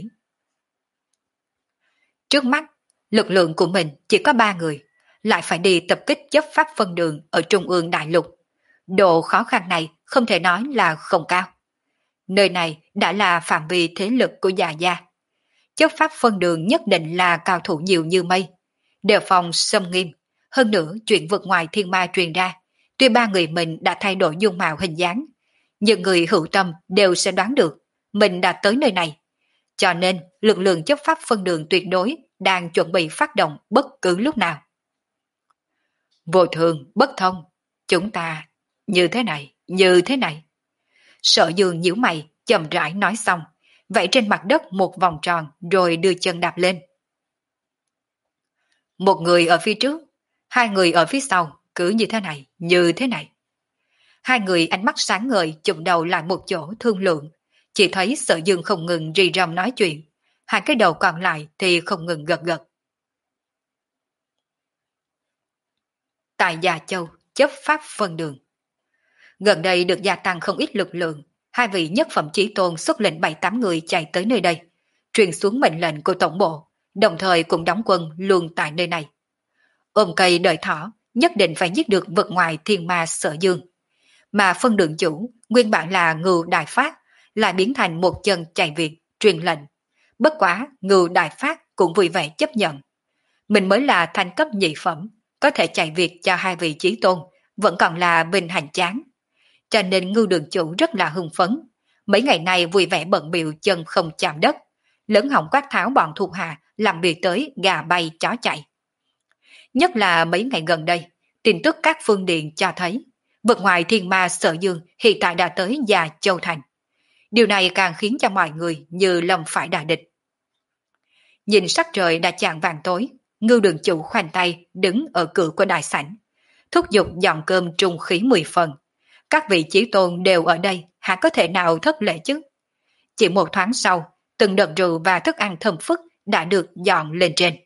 Trước mắt, lực lượng của mình chỉ có ba người, lại phải đi tập kích chấp pháp phân đường ở trung ương đại lục. Độ khó khăn này không thể nói là không cao. Nơi này đã là phạm vi thế lực của Già Gia. Chấp pháp phân đường nhất định là cao thủ nhiều như mây, đề phòng xâm nghiêm. Hơn nữa chuyện vượt ngoài thiên ma truyền ra, tuy ba người mình đã thay đổi dung mạo hình dáng, nhưng người hữu tâm đều sẽ đoán được mình đã tới nơi này, cho nên lực lượng chấp pháp phân đường tuyệt đối đang chuẩn bị phát động bất cứ lúc nào. Vô thường, bất thông, chúng ta như thế này, như thế này. Sở Dương nhíu mày, chậm rãi nói xong, vẫy trên mặt đất một vòng tròn rồi đưa chân đạp lên. Một người ở phía trước, hai người ở phía sau, cứ như thế này, như thế này. Hai người ánh mắt sáng ngời chụm đầu lại một chỗ thương lượng, chỉ thấy Sở Dương không ngừng rì rầm nói chuyện, hai cái đầu còn lại thì không ngừng gật gật. Tại Già Châu, chấp pháp phân đường. Gần đây được gia tăng không ít lực lượng, hai vị nhất phẩm chí tôn xuất lệnh bảy tám người chạy tới nơi đây, truyền xuống mệnh lệnh của tổng bộ, đồng thời cũng đóng quân luôn tại nơi này. Ôm cây đợi thỏ, nhất định phải giết được vực ngoài thiên ma Sở Dương. Mà phân đường chủ, nguyên bản là Ngưu Đại Phát, lại biến thành một chân chạy việc, truyền lệnh. Bất quá, Ngưu Đại Phát cũng vui vẻ chấp nhận. Mình mới là thanh cấp nhị phẩm, có thể chạy việc cho hai vị chí tôn, vẫn còn là bình hành chán. Cho nên Ngưu đường chủ rất là hưng phấn. Mấy ngày nay vui vẻ bận biểu chân không chạm đất, lớn hỏng quát tháo bọn thuộc hạ làm việc tới gà bay chó chạy. Nhất là mấy ngày gần đây, tin tức các phương điện cho thấy vực ngoài thiên ma Sở Dương hiện tại đã tới Già Châu Thành. Điều này càng khiến cho mọi người như lâm phải đà địch. Nhìn sắc trời đã chạng vàng tối, Ngưu đường chủ khoanh tay đứng ở cửa của đại sảnh, thúc giục dọn cơm trung khí mười phần. Các vị chí tôn đều ở đây, hả có thể nào thất lễ chứ? Chỉ một thoáng sau, từng đợt rượu và thức ăn thơm phức đã được dọn lên trên.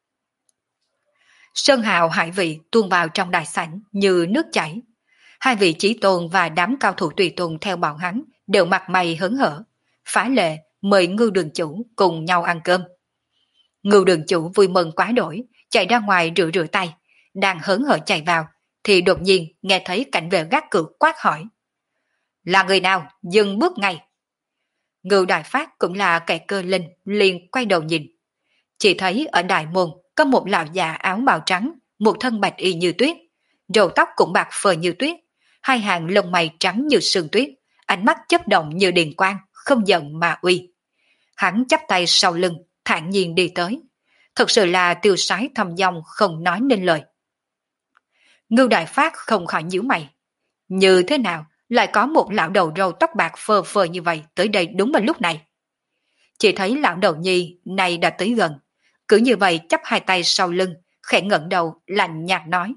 Sơn hào hải vị tuôn vào trong đại sảnh như nước chảy. Hai vị chí tôn và đám cao thủ tùy tùng theo bọn hắn đều mặt mày hớn hở, phá lệ mời Ngưu đường chủ cùng nhau ăn cơm. Ngưu đường chủ vui mừng quá đổi, chạy ra ngoài rửa rửa tay, đang hớn hở chạy vào, thì đột nhiên nghe thấy cảnh vệ gác cửa quát hỏi. Là người nào? Dừng bước ngay. Ngưu Đại Phát cũng là kẻ cơ linh, liền quay đầu nhìn. Chỉ thấy ở đại môn có một lão già áo bào trắng, một thân bạch y như tuyết, râu tóc cũng bạc phơ như tuyết, hai hàng lông mày trắng như sương tuyết, ánh mắt chớp động như điện quang, không giận mà uy. Hắn chắp tay sau lưng, thản nhiên đi tới. Thật sự là tiêu sái thâm dong không nói nên lời. Ngưu Đại Phát không khỏi nhíu mày. Như thế nào lại có một lão đầu râu tóc bạc phơ phơ như vậy tới đây đúng vào lúc này? Chỉ thấy lão đầu nhi này đã tới gần, cứ như vậy chắp hai tay sau lưng, khẽ ngẩng đầu lạnh nhạt nói.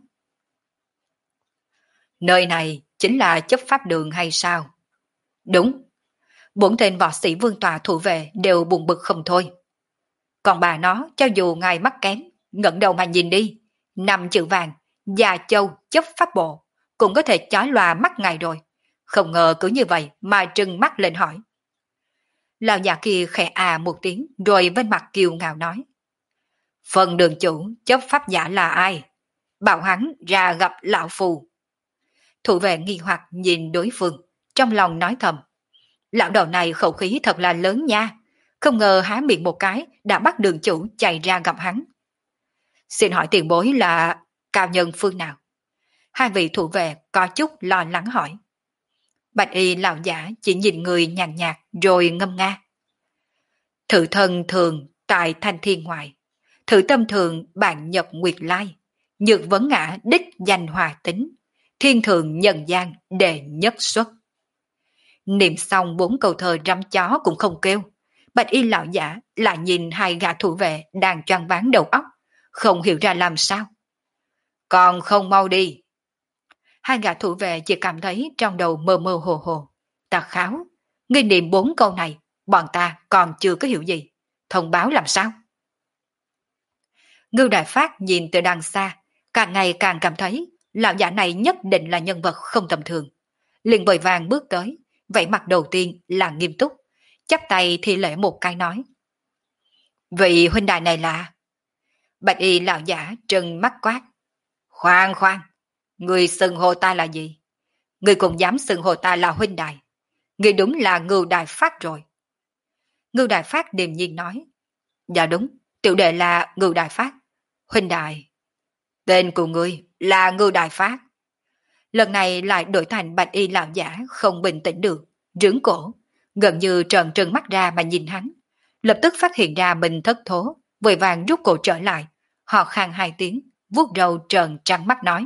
Nơi này chính là chấp pháp đường hay sao? Đúng. Bốn tên võ sĩ vương tòa thủ vệ đều buồn bực không thôi. Còn bà nó cho dù ngài mắt kém, ngẩng đầu mà nhìn đi, năm chữ vàng, Già Châu chấp pháp bộ, cũng có thể chói lòa mắt ngài rồi. Không ngờ cứ như vậy mà trừng mắt lên hỏi. Lão già kia khẽ à một tiếng rồi bên mặt kiêu ngạo nói. Phần đường chủ chấp pháp giả là ai? Bảo hắn ra gặp lão phù. Thủ vệ nghi hoặc nhìn đối phương, trong lòng nói thầm. Lão đầu này khẩu khí thật là lớn nha, không ngờ há miệng một cái đã bắt đường chủ chạy ra gặp hắn. Xin hỏi tiền bối là cao nhân phương nào? Hai vị thủ vệ có chút lo lắng hỏi. Bạch y lão giả chỉ nhìn người nhàn nhạt rồi ngâm nga. Thử thân thường tại thanh thiên ngoại, thử tâm thường bản nhập nguyệt lai, nhược vấn ngã đích danh hòa tính, thiên thường nhân gian đệ nhất xuất. Niệm xong bốn câu thơ răm chó cũng không kêu. Bạch y lão giả lại nhìn hai gã thủ vệ đang choáng váng đầu óc, không hiểu ra làm sao. Còn không mau đi. Hai gã thủ vệ chỉ cảm thấy trong đầu mơ mơ hồ hồ. Ta kháo, ngươi niệm bốn câu này, bọn ta còn chưa có hiểu gì. Thông báo làm sao? Ngưu Đại Phát nhìn từ đằng xa, càng ngày càng cảm thấy lão giả này nhất định là nhân vật không tầm thường. Liền vội vàng bước tới, vậy mặt đầu tiên là nghiêm túc, chắp tay thi lễ một cái nói. Vị huynh đài này là... Bạch y lão giả trừng mắt quát. Khoan khoan, người xưng hô ta là gì? Người cũng dám xưng hô ta là huynh đài. Người đúng là Ngưu Đại Phát rồi. Ngưu Đại Phát điềm nhiên nói. Dạ đúng, tiểu đệ là Ngưu Đại Phát. Huynh đài. Tên của ngươi là Ngưu Đại Phát. Lần này lại đổi thành bạch y lão giả không bình tĩnh được, rướng cổ, gần như trợn trừng mắt ra mà nhìn hắn. lập tức phát hiện ra mình thất thố, vội vàng rút cổ trở lại, họ khan hai tiếng, vuốt râu trợn trắng mắt nói.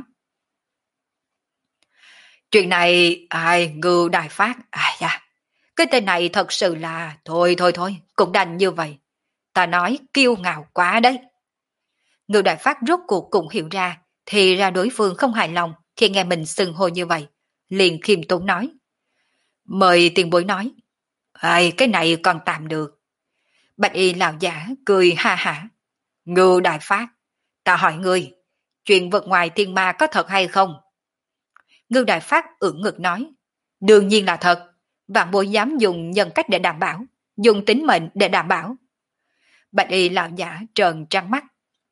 Chuyện này, ai, Ngưu Đại Phát, ai da, cái tên này thật sự là, thôi thôi thôi, cũng đành như vậy. Ta nói kiêu ngạo quá đấy. Ngưu Đại Phát rốt cuộc cũng hiểu ra, thì ra đối phương không hài lòng khi nghe mình xưng hô như vậy. Liền khiêm tốn nói. Mời tiền bối nói. Ai, cái này còn tạm được. Bạch y lão giả cười ha hả. Ngưu Đại Phát, ta hỏi ngươi, chuyện vật ngoài thiên ma có thật hay không? Ngưu Đại Phát ưỡn ngực nói. Đương nhiên là thật. Vạn bối dám dùng nhân cách để đảm bảo, dùng tính mệnh để đảm bảo. Bạch y lão giả trợn trắng mắt.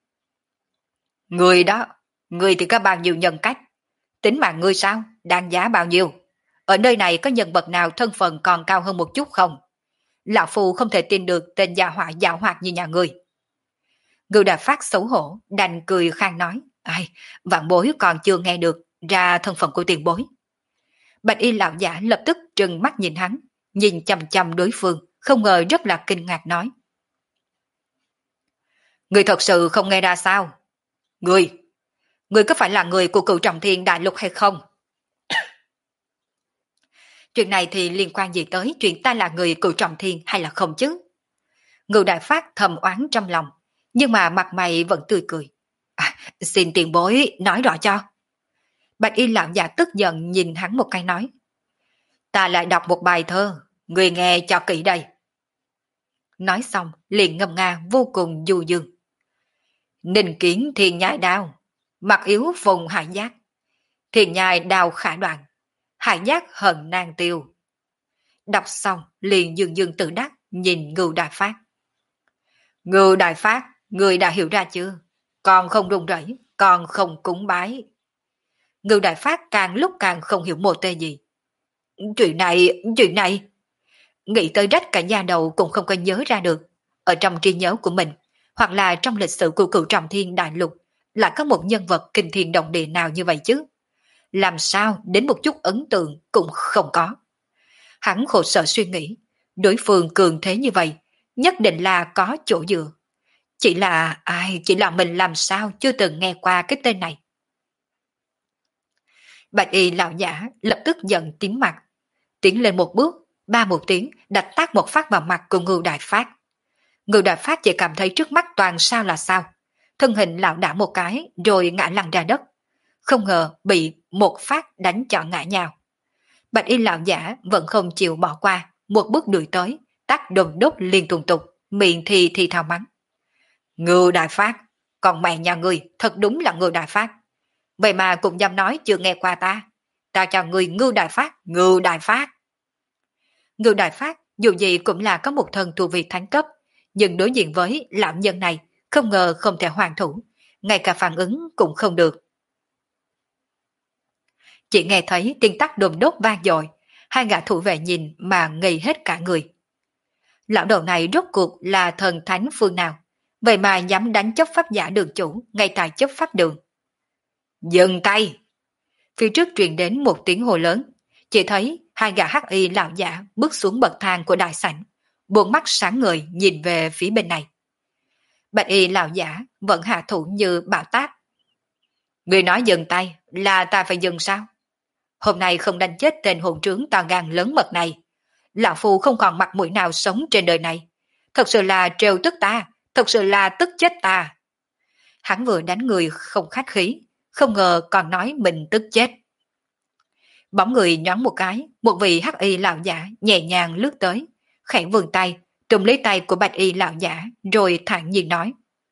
Người đó, người thì có bao nhiêu nhân cách? Tính mạng ngươi sao? Đáng giá bao nhiêu? Ở nơi này có nhân vật nào thân phận còn cao hơn một chút không? Lão Phu không thể tin được tên gia họa dạo hoạt như nhà ngươi. Ngưu Đại Phát xấu hổ, đành cười khang nói. Ai, vạn bối còn chưa nghe được ra thân phận của tiền bối. Bạch y lão giả lập tức trừng mắt nhìn hắn, nhìn chằm chằm đối phương, không ngờ rất là kinh ngạc nói. Người thật sự không nghe ra sao? Người, người có phải là người của Cửu Trọng Thiên Đại Lục hay không? Chuyện này thì liên quan gì tới chuyện ta là người Cửu Trọng Thiên hay là không chứ? Ngưu Đại Phát thầm oán trong lòng, nhưng mà mặt mày vẫn tươi cười. À, xin tiền bối nói rõ cho. Bạch y lão già tức giận nhìn hắn một cái nói. Ta lại đọc một bài thơ, người nghe cho kỹ đây. Nói xong liền ngâm nga vô cùng du dương. Ninh kiến thiên nhai đao, mặt yếu vùng hải giác. Thiên nhai đao khả đoạn, hải giác hận nàng tiêu. Đọc xong liền dương dương tự đắc nhìn Ngưu Đại Phát. Ngưu Đại Phát, người đã hiểu ra chưa? Còn không run rẩy, còn không cúng bái. Ngưu Đại Phát càng lúc càng không hiểu mô tê gì. Chuyện này, chuyện này. Nghĩ tới rách cả da đầu cũng không có nhớ ra được. Ở trong trí nhớ của mình, hoặc là trong lịch sử của Cửu Trọng Thiên Đại Lục, lại có một nhân vật kinh thiên động địa nào như vậy chứ? Làm sao đến một chút ấn tượng cũng không có. Hắn khổ sở suy nghĩ, đối phương cường thế như vậy, nhất định là có chỗ dựa. Chỉ là, ai, chỉ là mình làm sao chưa từng nghe qua cái tên này. Bạch y lão giả lập tức giận tím mặt, tiến lên một bước, ba một tiếng, đạch tác một phát vào mặt của Ngưu Đại Phát. Ngưu Đại Phát chỉ cảm thấy trước mắt toàn sao là sao, thân hình lão đảo một cái rồi ngã lăn ra đất, không ngờ bị một phát đánh cho ngã nhào. Bạch y lão giả vẫn không chịu bỏ qua, một bước đuổi tới, tắt đồn đốt liên tục tục, miệng thì thì thào mắng. Ngưu Đại Phát, còn mẹ nhà ngươi thật đúng là Ngưu Đại Phát. Vậy mà cũng dám nói chưa nghe qua ta. Ta chào người Ngưu Đại Phát, Ngưu Đại Phát. Ngưu Đại Phát dù gì cũng là có một thần tu vi thánh cấp, nhưng đối diện với lão nhân này không ngờ không thể hoàn thủ, ngay cả phản ứng cũng không được. Chỉ nghe thấy tiếng tắt đồm đốt vang dội, hai gã thủ vệ nhìn mà ngây hết cả người. Lão đầu này rốt cuộc là thần thánh phương nào, vậy mà dám đánh chấp pháp giả đường chủ ngay tại chấp pháp đường. Dừng tay! Phía trước truyền đến một tiếng hồ lớn, chỉ thấy hai gã hắc y lão giả bước xuống bậc thang của đại sảnh, buồn mắt sáng ngời nhìn về phía bên này. Bạch y lão giả vẫn hạ thủ như bão táp. Người nói dừng tay là ta phải dừng sao? Hôm nay không đánh chết tên hồn trướng to gan lớn mật này, lão phu không còn mặt mũi nào sống trên đời này. Thật sự là trêu tức ta, thật sự là tức chết ta. Hắn vừa đánh người không khách khí, không ngờ còn nói mình tức chết. Bóng người nhoáng một cái, một vị hắc y lão giả nhẹ nhàng lướt tới, khẽ vươn tay, trùm lấy tay của bạch y lão giả, rồi thản nhiên nói.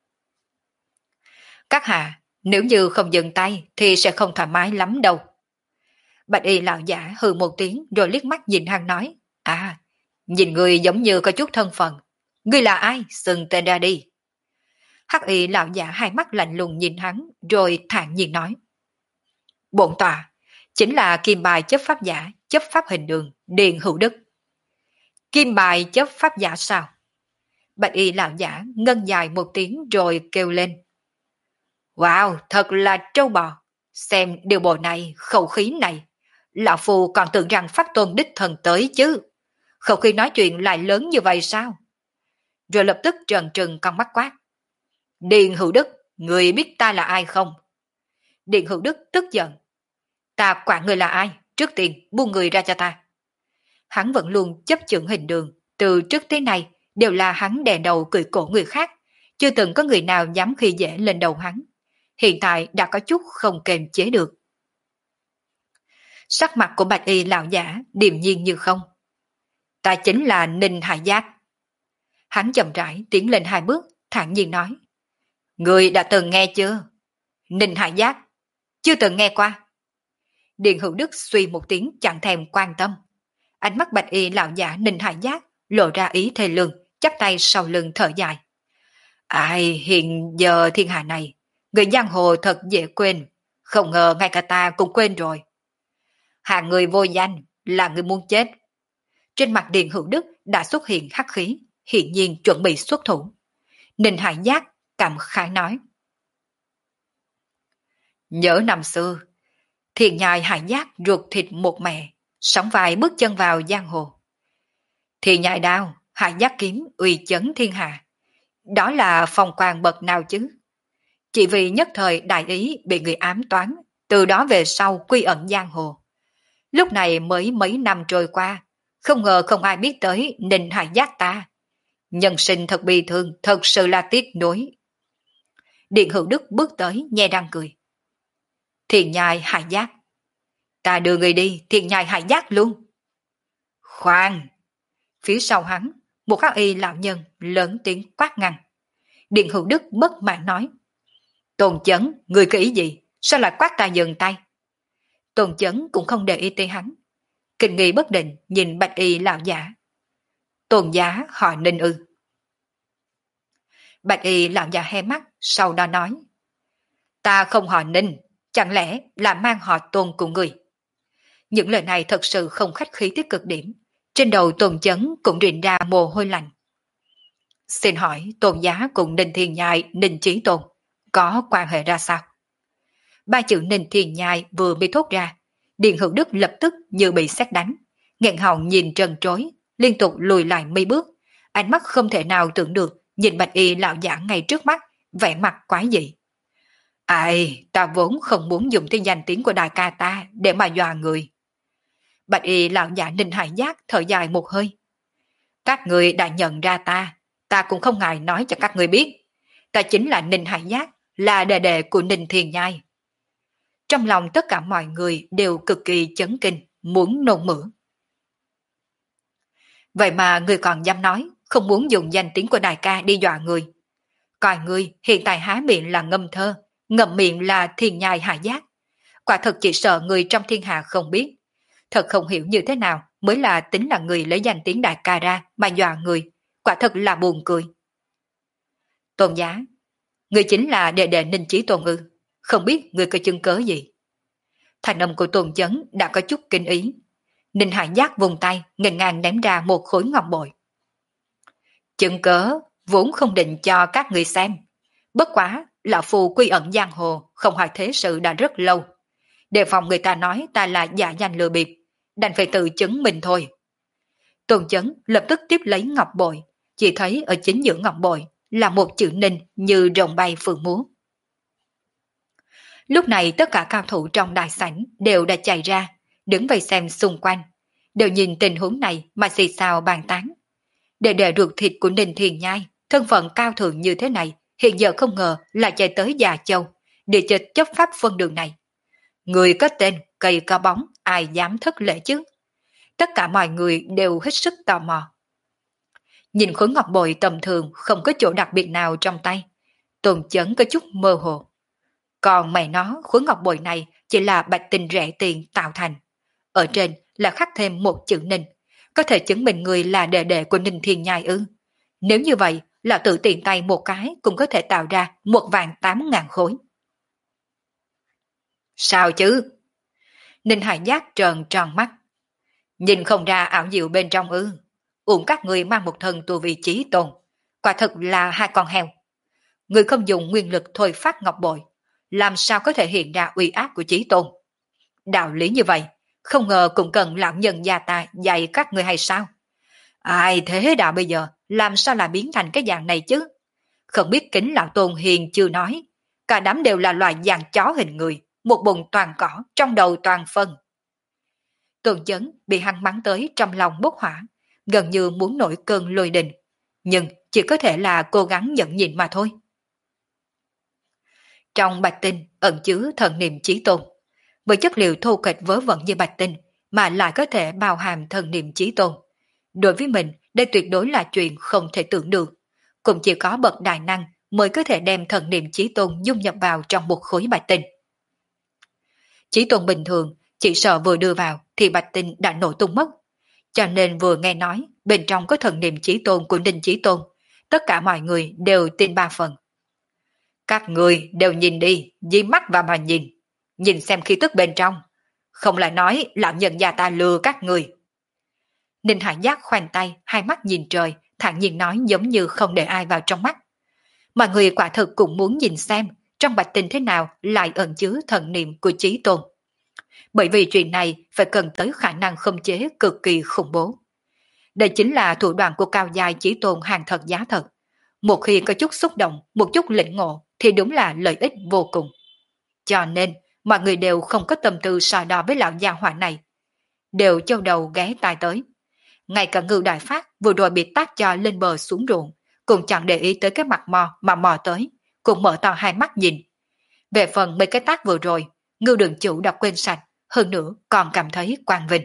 Các hạ, nếu như không dừng tay thì sẽ không thoải mái lắm đâu. Bạch y lão giả hừ một tiếng rồi liếc mắt nhìn hắn nói. À, nhìn người giống như có chút thân phận. Ngươi là ai? Xưng tên ra đi. Hắc y lão giả hai mắt lạnh lùng nhìn hắn rồi thản nhiên nói. Bổn tọa chính là kim bài chấp pháp giả, chấp pháp hình đường, Điền Hữu Đức. Kim bài chấp pháp giả sao? Bạch y lão giả ngân dài một tiếng rồi kêu lên. Wow, thật là trâu bò. Xem điều bộ này, khẩu khí này. Lão Phu còn tưởng rằng pháp tôn đích thần tới chứ. Khẩu khí nói chuyện lại lớn như vậy sao? rồi lập tức trợn trừng con mắt quát. Điền Hữu Đức, người biết ta là ai không? Điền Hữu Đức tức giận. Ta quản người là ai? Trước tiên buông người ra cho ta. Hắn vẫn luôn chấp chưởng hình đường, từ trước tới nay đều là hắn đè đầu cười cổ người khác, chưa từng có người nào dám khi dễ lên đầu hắn. Hiện tại đã có chút không kềm chế được. Sắc mặt của bạch y lão giả điềm nhiên như không. Ta chính là Ninh Hải Giác. Hắn chậm rãi tiến lên hai bước, thản nhiên nói. Người đã từng nghe chưa? Ninh Hải Giác, chưa từng nghe qua. Điền Hữu Đức suy một tiếng chẳng thèm quan tâm. Ánh mắt bạch y lão giả Ninh Hải Giác lộ ra ý thê lương, chắp tay sau lưng thở dài. Ai, hiện giờ thiên hạ này, người giang hồ thật dễ quên, không ngờ ngay cả ta cũng quên rồi. Hạng người vô danh là người muốn chết. Trên mặt Điền Hữu Đức đã xuất hiện hắc khí, hiển nhiên chuẩn bị xuất thủ. Ninh Hải Giác cảm khái nói. Nhớ năm xưa, thiên nhai Hải Giác ruột thịt một mẹ, sóng vai bước chân vào giang hồ. Thiên nhai đao, Hải Giác kiếm uy chấn thiên hạ. Đó là phong quang bậc nào chứ? Chỉ vì nhất thời đại ý bị người ám toán, từ đó về sau quy ẩn giang hồ. Lúc này mới mấy năm trôi qua, không ngờ không ai biết tới Ninh Hải Giác ta. Nhân sinh thật bi thương, thật sự là tiếc nuối. Điện Hữu Đức bước tới, nhe răng cười. Thiền nhai Hải Giác. Ta đưa người đi, thiền nhai Hải Giác luôn. Khoan! Phía sau hắn, một hắc y lão nhân lớn tiếng quát ngăn. Điện Hữu Đức bất mãn nói. Tôn Chấn, người có ý gì? Sao lại quát ta dừng tay? Tôn Chấn cũng không để ý tới hắn. Kinh nghi bất định nhìn bạch y lão giả. Tôn giá hỏi Ninh ư. Bạch y lão giả hé mắt, sau đó nói. Ta không hỏi Ninh, chẳng lẽ là mang họ Tôn của người? Những lời này thật sự không khách khí tới cực điểm. Trên đầu Tôn Chấn cũng rịn ra mồ hôi lạnh. Xin hỏi Tôn giá cùng Ninh Thiên Nhai, Ninh Chí Tôn có quan hệ ra sao? Ba chữ Ninh Thiên Nhai vừa mới thốt ra, Điền Hữu Đức lập tức như bị sét đánh, nghẹn họng nhìn trần trối, liên tục lùi lại mấy bước, ánh mắt không thể nào tưởng được nhìn bạch y lão giả ngay trước mắt, vẻ mặt quái dị. Ai, ta vốn không muốn dùng tiếng danh tiếng của đại ca ta để mà dọa người. Bạch y lão giả Ninh Hải Giác thở dài một hơi. Các người đã nhận ra ta, ta cũng không ngại nói cho các người biết. Ta chính là Ninh Hải Giác, là đệ đệ của Ninh Thiên Nhai. Trong lòng tất cả mọi người đều cực kỳ chấn kinh, muốn nôn mửa. Vậy mà người còn dám nói, không muốn dùng danh tiếng của đại ca đi dọa người. Coi người hiện tại há miệng là ngâm thơ, ngậm miệng là Thiên Nhai Hải Giác. Quả thật chỉ sợ người trong thiên hạ không biết. Thật không hiểu như thế nào mới là tính là người lấy danh tiếng đại ca ra mà dọa người. Quả thật là buồn cười. Tôn giá, người chính là đệ đệ Ninh Chí Tôn ư, không biết người có chứng cớ gì. Thành âm của Tôn Chấn đã có chút kinh ý. Ninh Hải Giác vùng tay, nghênh ngang ném ra một khối ngọc bội. Chứng cớ vốn không định cho các người xem. Bất quá, lão phù quy ẩn giang hồ, không hỏi thế sự đã rất lâu. Đề phòng người ta nói ta là giả danh lừa bịp, đành phải tự chứng minh thôi. Tôn Chấn lập tức tiếp lấy ngọc bội, chỉ thấy ở chính giữa ngọc bội là một chữ Ninh như rồng bay phượng múa. Lúc này tất cả cao thủ trong đại sảnh đều đã chạy ra, đứng vây xem xung quanh, đều nhìn tình huống này mà xì xào bàn tán. Đệ đệ ruột thịt của Ninh Thiên Nhai, thân phận cao thượng như thế này, hiện giờ không ngờ là chạy tới Già Châu, để chơi chấp pháp phân đường này. Người có tên, cây có bóng, ai dám thất lễ chứ? Tất cả mọi người đều hết sức tò mò. Nhìn khối ngọc bội tầm thường không có chỗ đặc biệt nào trong tay, Tôn Chấn có chút mơ hồ. Còn mày nó, khối ngọc bội này chỉ là bạch tinh rẻ tiền tạo thành. Ở trên là khắc thêm một chữ Ninh, có thể chứng minh người là đệ đệ của Ninh Thiên Nhai ư. Nếu như vậy là tự tiện tay một cái cũng có thể tạo ra một vạn tám ngàn khối. Sao chứ? Ninh Hải Giác tròn tròn mắt. Nhìn không ra ảo diệu bên trong ư. Uổng các người mang một thần tu vị trí tôn. Quả thật là hai con heo. Người không dùng nguyên lực thôi phát ngọc bội, làm sao có thể hiện ra uy áp của chí tôn? Đạo lý như vậy, không ngờ cũng cần lão nhân gia ta dạy các người hay sao? Ai thế đạo bây giờ làm sao lại biến thành cái dạng này chứ? Không biết Kính lão tôn hiền chưa nói, cả đám đều là loài dạng chó hình người, một bụng toàn cỏ, trong đầu toàn phân. Tôn Chấn bị hắn mắng tới trong lòng bốc hỏa, gần như muốn nổi cơn lôi đình, nhưng chỉ có thể là cố gắng nhẫn nhịn mà thôi. Trong bạch tinh ẩn chứa thần niệm chí tôn, với chất liệu thô kệch vớ vẩn như bạch tinh mà lại có thể bao hàm thần niệm chí tôn. Đối với mình, đây tuyệt đối là chuyện không thể tưởng được, cũng chỉ có bậc đại năng mới có thể đem thần niệm chí tôn dung nhập vào trong một khối bạch tinh. Chí tôn bình thường chỉ sợ vừa đưa vào thì bạch tinh đã nổ tung mất, cho nên vừa nghe nói bên trong có thần niệm chí tôn của Ninh Chí Tôn, tất cả mọi người đều tin ba phần. Các người đều nhìn đi, dí mắt vào mà nhìn, nhìn xem khí tức bên trong, không lại nói lão nhân gia ta lừa các người. Ninh Hải Giác khoanh tay, hai mắt nhìn trời, thản nhiên nói giống như không để ai vào trong mắt. Mọi người quả thực cũng muốn nhìn xem trong bạch tinh thế nào lại ẩn chứa thần niệm của Chí Tôn. Bởi vì chuyện này phải cần tới khả năng khống chế cực kỳ khủng bố. Đây chính là thủ đoạn của cao giai Chí Tôn hàng thật giá thật. Một khi có chút xúc động, một chút lĩnh ngộ thì đúng là lợi ích vô cùng. Cho nên, mọi người đều không có tâm tư so đo với lão gia hỏa này. Đều châu đầu ghé tai tới. Ngay cả Ngưu Đại Phát vừa rồi bị tát cho lên bờ xuống ruộng, cũng chẳng để ý tới cái mặt mò mà mò tới, cũng mở to hai mắt nhìn. Về phần mấy cái tát vừa rồi, Ngưu Đường Chủ đã quên sạch, hơn nữa còn cảm thấy quang vinh.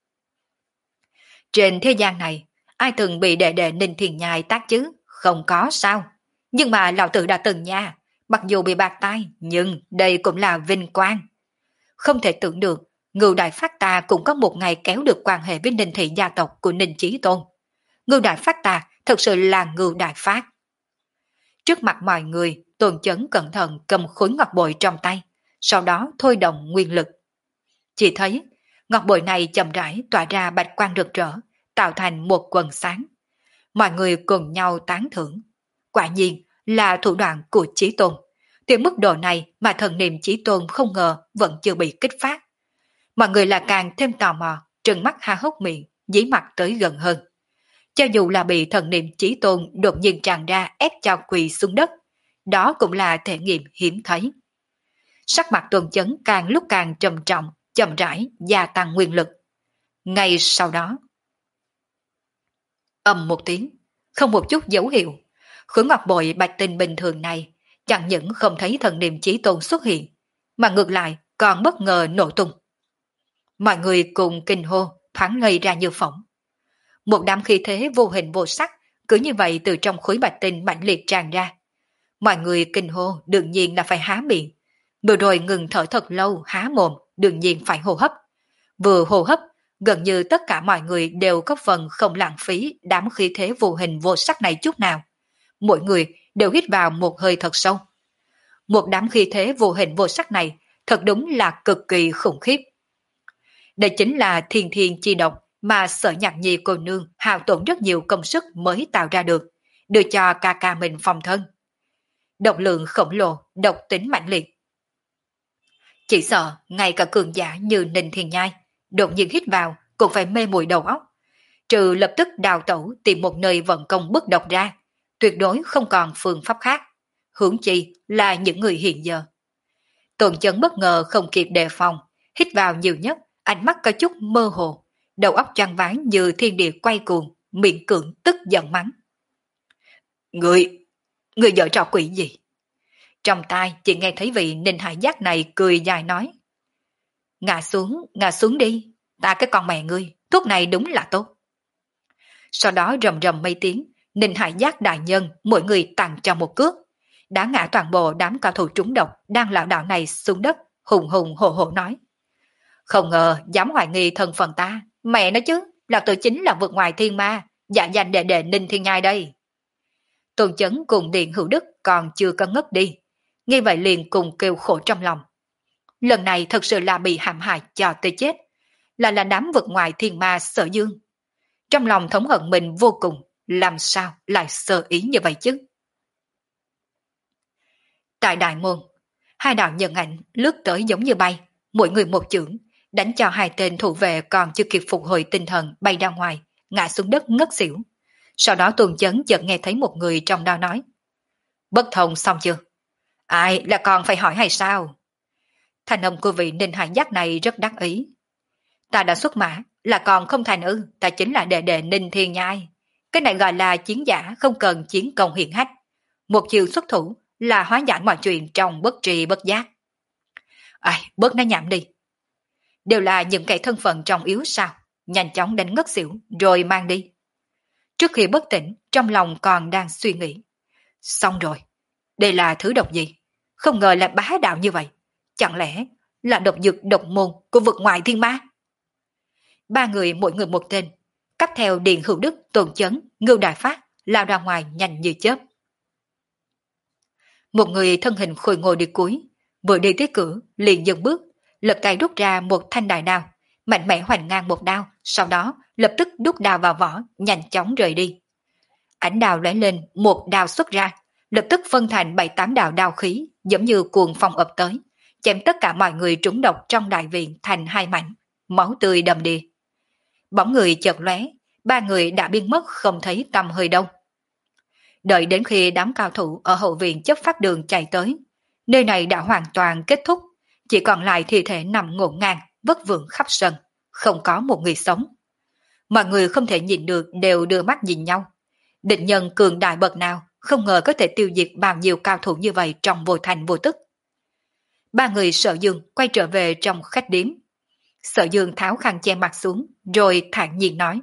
Trên thế gian này, ai từng bị đệ đệ Ninh Thiền Nhai tát chứ? Không có sao. Nhưng mà lão tử đã từng nha, mặc dù bị bạc tai, nhưng đây cũng là vinh quang. Không thể tưởng được, Ngưu Đại Phát ta cũng có một ngày kéo được quan hệ với Ninh thị gia tộc của Ninh Chí Tôn. Ngưu Đại Phát ta thật sự là Ngưu Đại Phát. Trước mặt mọi người, Tôn Chấn cẩn thận cầm khối ngọc bội trong tay, sau đó thôi động nguyên lực. Chỉ thấy, ngọc bội này chậm rãi tỏa ra bạch quang rực rỡ, tạo thành một quần sáng. Mọi người cùng nhau tán thưởng. Quả nhiên là thủ đoạn của Chí Tôn. Từ mức độ này mà thần niệm Chí Tôn không ngờ vẫn chưa bị kích phát. Mọi người là càng thêm tò mò, trừng mắt há hốc miệng, dí mặt tới gần hơn. Cho dù là bị thần niệm Chí Tôn đột nhiên tràn ra ép cho quỳ xuống đất, đó cũng là thể nghiệm hiếm thấy. Sắc mặt Tôn Chấn càng lúc càng trầm trọng, chậm rãi gia tăng nguyên lực. Ngay sau đó, ầm một tiếng, không một chút dấu hiệu, khối ngọc bội bạch tinh bình thường này chẳng những không thấy thần niệm Chí Tôn xuất hiện, mà ngược lại còn bất ngờ nổ tung. Mọi người cùng kinh hô, thoáng ngây ra như phỏng. Một đám khí thế vô hình vô sắc cứ như vậy từ trong khối bạch tinh mạnh liệt tràn ra. Mọi người kinh hô đương nhiên là phải há miệng, vừa rồi ngừng thở thật lâu há mồm đương nhiên phải hô hấp. Vừa hô hấp, gần như tất cả mọi người đều có phần không lãng phí đám khí thế vô hình vô sắc này chút nào. Mỗi người đều hít vào một hơi thật sâu. Một đám khí thế vô hình vô sắc này thật đúng là cực kỳ khủng khiếp. Đây chính là thiên thiên chi độc mà Sở Nhạc Nhi cô nương hao tổn rất nhiều công sức mới tạo ra được, đưa cho ca ca mình phòng thân. Độc lượng khổng lồ, độc tính mạnh liệt. Chỉ sợ ngay cả cường giả như Ninh Thiên Nhai đột nhiên hít vào cũng phải mê muội đầu óc, trừ lập tức đào tẩu tìm một nơi vận công bức độc ra, tuyệt đối không còn phương pháp khác, huống chi là những người hiện giờ. Tôn Chấn bất ngờ không kịp đề phòng, hít vào nhiều nhất, ánh mắt có chút mơ hồ, đầu óc choáng váng như thiên địa quay cuồng, miệng cưỡng tức giận mắng. Người, người giở trò quỷ gì? Trong tai chỉ nghe thấy vị Ninh Hải Giác này cười dài nói. Ngã xuống, ngã xuống đi, ta cái con mẹ ngươi, thuốc này đúng là tốt. Sau đó rầm rầm mấy tiếng, Ninh Hải Giác đại nhân mỗi người tặng cho một cước, đã ngã toàn bộ đám cao thủ trúng độc đang lảo đảo này xuống đất, hùng hùng hổ hổ nói. Không ngờ dám hoài nghi thân phận ta, mẹ nói chứ, là tự chính là vượt ngoài thiên ma, dạ danh đệ đệ Ninh Thiên Nhai đây. Tôn Chấn cùng Điện Hữu Đức còn chưa có ngất đi, nghe vậy liền cùng kêu khổ trong lòng. Lần này thật sự là bị hãm hại cho tới chết, là là đám vượt ngoài thiên ma Sở Dương. Trong lòng thống hận mình vô cùng, làm sao lại sơ ý như vậy chứ? Tại Đại Môn, hai đạo nhân ảnh lướt tới giống như bay, mỗi người một chưởng, đánh cho hai tên thủ vệ còn chưa kịp phục hồi tinh thần bay ra ngoài, ngã xuống đất ngất xỉu. Sau đó Tuần Chấn chợt nghe thấy một người trong đó nói: Bất Thông xong chưa? Ai là còn phải hỏi hay sao? Thanh âm của vị Ninh Hải Giác này rất đắc ý. Ta đã xuất mã, là còn không thành ư? Ta chính là đệ đệ Ninh Thiên Nhai. Cái này gọi là chiến giả, không cần chiến công hiển hách. Một chiều xuất thủ là hóa giải mọi chuyện trong bất tri bất giác. Ai, bớt nói nhảm đi. Đều là những kẻ thân phận trọng yếu sao? Nhanh chóng đánh ngất xỉu rồi mang đi. Trước khi bất tỉnh, trong lòng còn đang suy nghĩ. Xong rồi, đây là thứ độc gì? Không ngờ là bá đạo như vậy. Chẳng lẽ là độc dược độc môn của vực ngoại thiên ma? Ba người mỗi người một tên, cắt theo Điền Hữu Đức, Tôn Chấn, Ngưu Đại Phát, lao ra ngoài nhanh như chớp. Một người thân hình khôi ngồi đi cuối, vừa đi tới cửa, liền dừng bước, lập tay rút ra một thanh đại đao, mạnh mẽ hoành ngang một đao, sau đó lập tức đút đao vào vỏ, nhanh chóng rời đi. Ánh đao lóe lên, một đao xuất ra, lập tức phân thành bảy tám đạo đao khí, giống như cuồng phong ập tới, chém tất cả mọi người trúng độc trong đại viện thành hai mảnh, máu tươi đầm đìa. Bóng người chợt lóe, ba người đã biến mất không thấy tăm hơi đâu. Đợi đến khi đám cao thủ ở hậu viện chấp pháp đường chạy tới, nơi này đã hoàn toàn kết thúc, chỉ còn lại thi thể nằm ngổn ngang, vất vưởng khắp sân, không có một người sống. Mọi người không thể nhìn được đều đưa mắt nhìn nhau. Định nhân cường đại bậc nào, không ngờ có thể tiêu diệt bao nhiêu cao thủ như vậy trong vô thành vô tức. Ba người Sở Dương quay trở về trong khách điếm. Sở Dương tháo khăn che mặt xuống, rồi thản nhiên nói: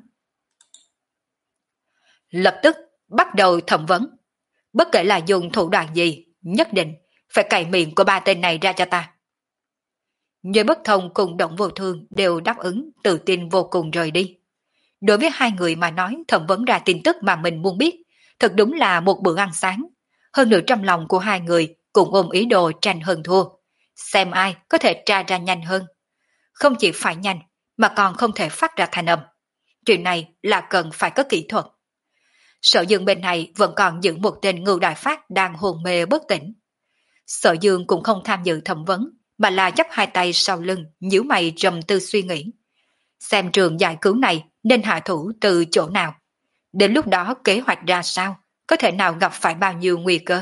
Lập tức bắt đầu thẩm vấn. Bất kể là dùng thủ đoạn gì, nhất định phải cày miệng của ba tên này ra cho ta. Nhớ Bất Thông cùng Động Vô Thương đều đáp ứng, tự tin vô cùng rời đi. Đối với hai người mà nói thẩm vấn ra tin tức mà mình muốn biết, thật đúng là một bữa ăn sáng. Hơn nữa trong lòng của hai người cũng ôm ý đồ tranh hơn thua, xem ai có thể tra ra nhanh hơn. Không chỉ phải nhanh, mà còn không thể phát ra thanh âm. Chuyện này là cần phải có kỹ thuật. Sở Dương bên này vẫn còn giữ một tên Ngưu Đại Phát đang hồn mê bất tỉnh. Sở Dương cũng không tham dự thẩm vấn, mà là chắp hai tay sau lưng, nhíu mày trầm tư suy nghĩ. Xem trường giải cứu này nên hạ thủ từ chỗ nào. Đến lúc đó kế hoạch ra sao, có thể nào gặp phải bao nhiêu nguy cơ.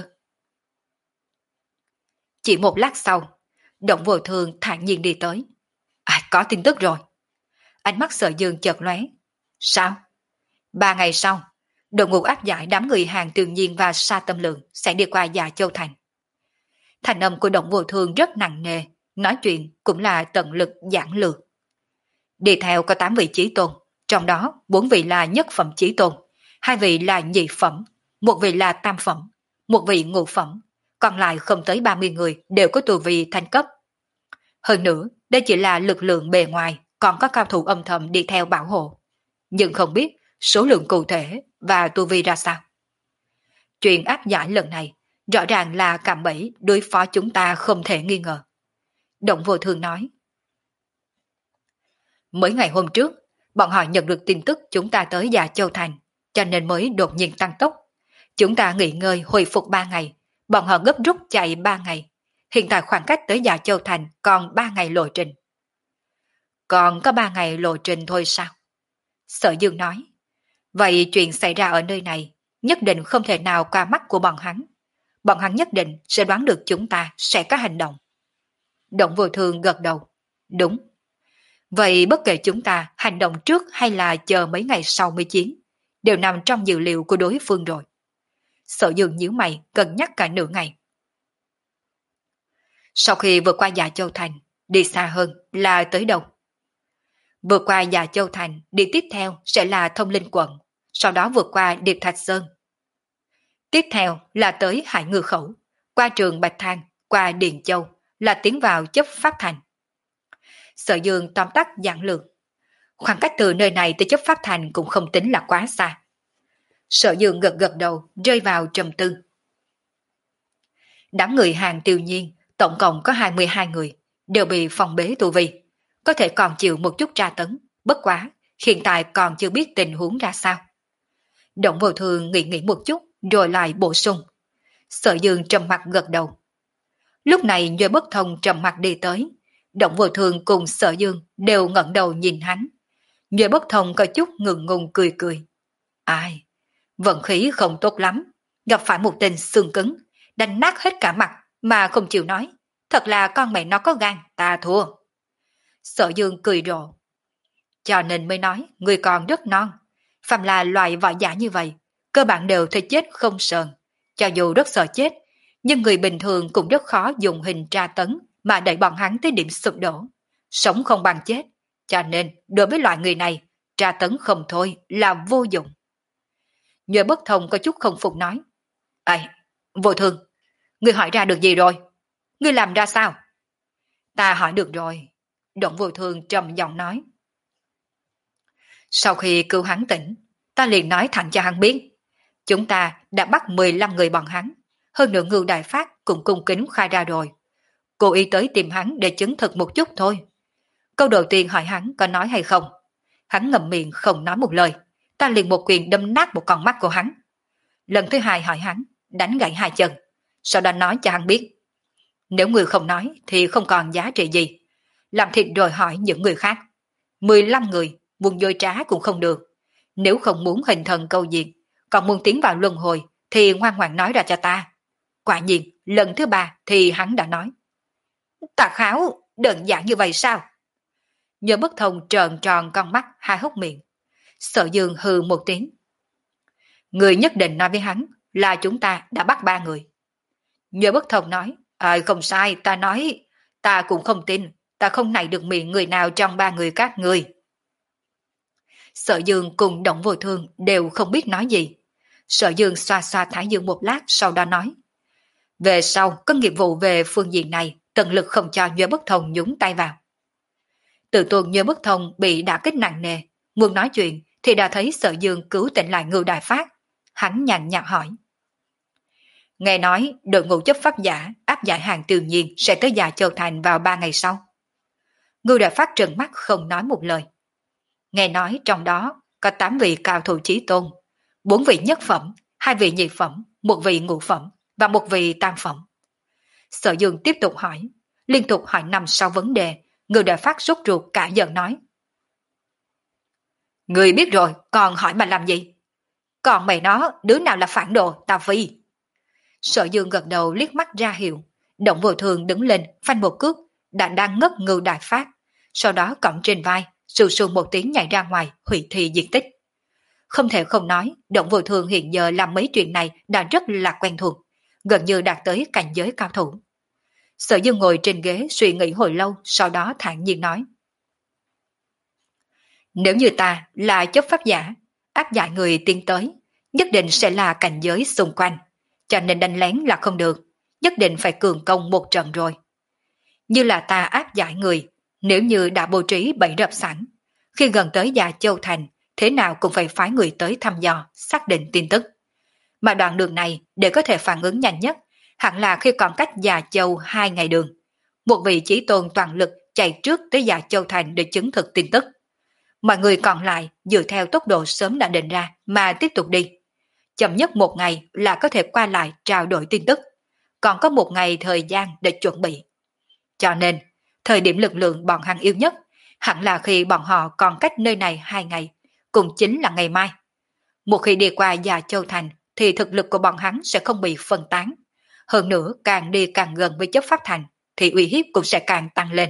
Chỉ một lát sau, Động Vô Thương thản nhiên đi tới. À, có tin tức rồi. Ánh mắt Sở Dương chợt lóe. Sao? Ba ngày sau, đội ngũ áp giải đám người Hàng Tường Nhiên và Sa Tâm Lượng sẽ đi qua Dạ Châu Thành. Thành âm của Động Vô Thương rất nặng nề, nói chuyện cũng là tận lực giản lược. Đi theo có tám vị chí tôn, trong đó bốn vị là nhất phẩm chí tôn, hai vị là nhị phẩm, một vị là tam phẩm, một vị ngũ phẩm, còn lại không tới ba mươi người đều có tu vi thanh cấp. Hơn nữa, đây chỉ là lực lượng bề ngoài, còn có cao thủ âm thầm đi theo bảo hộ. Nhưng không biết số lượng cụ thể và tu vi ra sao. Chuyện áp giải lần này rõ ràng là cạm bẫy đối phó chúng ta không thể nghi ngờ. Động Vô Thương nói. Mấy ngày hôm trước, bọn họ nhận được tin tức chúng ta tới Dạ Châu Thành, cho nên mới đột nhiên tăng tốc. Chúng ta nghỉ ngơi hồi phục ba ngày, bọn họ gấp rút chạy ba ngày. Hiện tại khoảng cách tới Dạ Châu Thành còn ba ngày lộ trình. Còn có ba ngày lộ trình thôi sao? Sở Dương nói. Vậy chuyện xảy ra ở nơi này nhất định không thể nào qua mắt của bọn hắn. Bọn hắn nhất định sẽ đoán được chúng ta sẽ có hành động. Động Vô Thương gật đầu. Đúng. Vậy bất kể chúng ta hành động trước hay là chờ mấy ngày sau mới chiến, đều nằm trong dữ liệu của đối phương rồi. Sở Dương nhíu mày cân nhắc cả nửa ngày. Sau khi vượt qua Dạ Châu Thành, đi xa hơn là tới đâu? Vượt qua Dạ Châu Thành, đi tiếp theo sẽ là Thông Linh Quận, sau đó vượt qua Điệp Thạch Sơn. Tiếp theo là tới Hải Ngư Khẩu, qua Trường Bạch Thang, qua Điền Châu, là tiến vào chấp Pháp Thành. Sở Dương tóm tắt giản lược. Khoảng cách từ nơi này tới chấp Pháp Thành cũng không tính là quá xa. Sở Dương gật gật đầu, rơi vào trầm tư. Đám người Hàng Tiêu Nhiên, tổng cộng có hai mươi hai người, đều bị phòng bế tu vi. Có thể còn chịu một chút tra tấn, bất quá, hiện tại còn chưa biết tình huống ra sao. Động Vô Thương nghĩ nghĩ một chút, rồi lại bổ sung. Sở Dương trầm mặt gật đầu. Lúc này Nhuệ Bất Thông trầm mặt đi tới. Động Vô Thương cùng Sở Dương đều ngẩng đầu nhìn hắn. Nhuệ Bất Thông có chút ngượng ngùng cười cười. Ai? Vận khí không tốt lắm, gặp phải một tên xương cứng, đánh nát hết cả mặt mà không chịu nói. Thật là con mẹ nó có gan, ta thua. Sở Dương cười rộ. Cho nên mới nói, người còn rất non. Phàm là loại võ giả như vậy, cơ bản đều thấy chết không sờn. Cho dù rất sợ chết, nhưng người bình thường cũng rất khó dùng hình tra tấn mà đẩy bọn hắn tới điểm sụp đổ. Sống không bằng chết, cho nên đối với loại người này, tra tấn không thôi là vô dụng. Nhờ bất thông có chút không phục nói. Ây, vô thương, ngươi hỏi ra được gì rồi? Ngươi làm ra sao? Ta hỏi được rồi. Động vô thương trầm giọng nói. Sau khi cứu hắn tỉnh, ta liền nói thẳng cho hắn biết. Chúng ta đã bắt mười lăm người bọn hắn. Hơn nữa Ngưu Đại Phát cũng cung kính khai ra rồi. Cô ý tới tìm hắn để chứng thực một chút thôi. Câu đầu tiên hỏi hắn có nói hay không. Hắn ngậm miệng không nói một lời. Ta liền một quyền đâm nát một con mắt của hắn. Lần thứ hai hỏi hắn, đánh gãy hai chân. Sau đó nói cho hắn biết. Nếu người không nói thì không còn giá trị gì. Làm thịt rồi hỏi những người khác. Mười lăm người, muốn dối trá cũng không được. Nếu không muốn hình thần câu diệt, còn muốn tiến vào luân hồi, thì ngoan ngoãn nói ra cho ta. Quả nhiên, lần thứ ba thì hắn đã nói. Ta kháo, đơn giản như vậy sao? Nhớ bất thông trợn tròn con mắt, hai hốc miệng. Sở Dương hừ một tiếng. Người nhất định nói với hắn là chúng ta đã bắt ba người. Nhớ bất thông nói. À, không sai, ta nói, ta cũng không tin, ta không nảy được miệng người nào trong ba người các người. Sở Dương cùng Động Vô Thương đều không biết nói gì. Sở Dương xoa xoa thái dương một lát sau đó nói. Về sau, có nghiệp vụ về phương diện này, tận lực không cho Nhớ Bất Thông nhúng tay vào. Tự tuần Nhớ Bất Thông bị đả kích nặng nề, muốn nói chuyện thì đã thấy Sở Dương cứu tỉnh lại Ngưu Đại Phát. Hắn nhàn nhạt hỏi. Nghe nói đội ngũ chấp pháp giả áp giải hàng tự nhiên sẽ tới Dạ Châu Thành vào ba ngày sau. Ngưu Đại Phát trừng mắt không nói một lời. Nghe nói trong đó có tám vị cao thủ chí tôn, bốn vị nhất phẩm, hai vị nhị phẩm, một vị ngũ phẩm và một vị tam phẩm. Sở Dương tiếp tục hỏi, liên tục hỏi năm sau vấn đề, Ngưu Đại Phát sốt ruột cả giận nói. Người biết rồi, còn hỏi mà làm gì? Còn mày nó, đứa nào là phản đồ, ta phi. Sở Dương gật đầu liếc mắt ra hiệu, Động Vô Thường đứng lên, phanh một cước, đã đang ngất Ngưu Đại Phát, sau đó cõng trên vai, sù sù một tiếng nhảy ra ngoài, hủy thi diệt tích. Không thể không nói, Động Vô Thường hiện giờ làm mấy chuyện này đã rất là quen thuộc, gần như đạt tới cảnh giới cao thủ. Sở Dương ngồi trên ghế suy nghĩ hồi lâu, sau đó thản nhiên nói. Nếu như ta là chấp pháp giả, áp giải người tiến tới, nhất định sẽ là cảnh giới xung quanh, cho nên đánh lén là không được, nhất định phải cường công một trận rồi. Như là ta áp giải người, nếu như đã bố trí bẫy rập sẵn, khi gần tới Dạ Châu Thành, thế nào cũng phải phái người tới thăm dò, xác định tin tức. Mà đoạn đường này, để có thể phản ứng nhanh nhất, hẳn là khi còn cách Dạ Châu hai ngày đường. Một vị chí tôn toàn lực chạy trước tới Dạ Châu Thành để chứng thực tin tức. Mọi người còn lại dựa theo tốc độ sớm đã định ra mà tiếp tục đi. Chậm nhất một ngày là có thể qua lại trao đổi tin tức, còn có một ngày thời gian để chuẩn bị. Cho nên, thời điểm lực lượng bọn hắn yêu nhất, hẳn là khi bọn họ còn cách nơi này hai ngày, cũng chính là ngày mai. Một khi đi qua Dạ Châu Thành, thì thực lực của bọn hắn sẽ không bị phân tán. Hơn nữa, càng đi càng gần với chấp pháp thành, thì uy hiếp cũng sẽ càng tăng lên.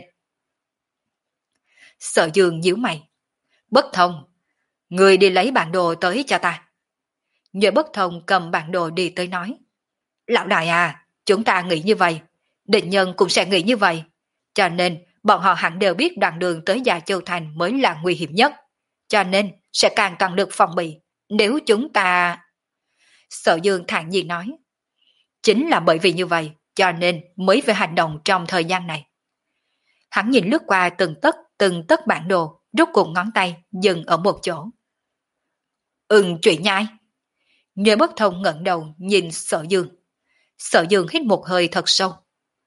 Sở Dương nhíu mày. Bất Thông, người đi lấy bản đồ tới cho ta. Nhờ Bất Thông cầm bản đồ đi tới nói. Lão đại à, chúng ta nghĩ như vậy, địch nhân cũng sẽ nghĩ như vậy. Cho nên, bọn họ hẳn đều biết đoạn đường tới Dạ Châu Thành mới là nguy hiểm nhất. Cho nên, sẽ càng toàn lực phòng bị. Nếu chúng ta... Sở Dương thản nhiên nói. Chính là bởi vì như vậy, cho nên mới phải hành động trong thời gian này. Hắn nhìn lướt qua từng tấc, từng tấc bản đồ, rút cùng ngón tay, dừng ở một chỗ. Ừm, chuyện nhai. Nhờ Bất Thông ngẩng đầu nhìn Sở Dương. Sở Dương hít một hơi thật sâu.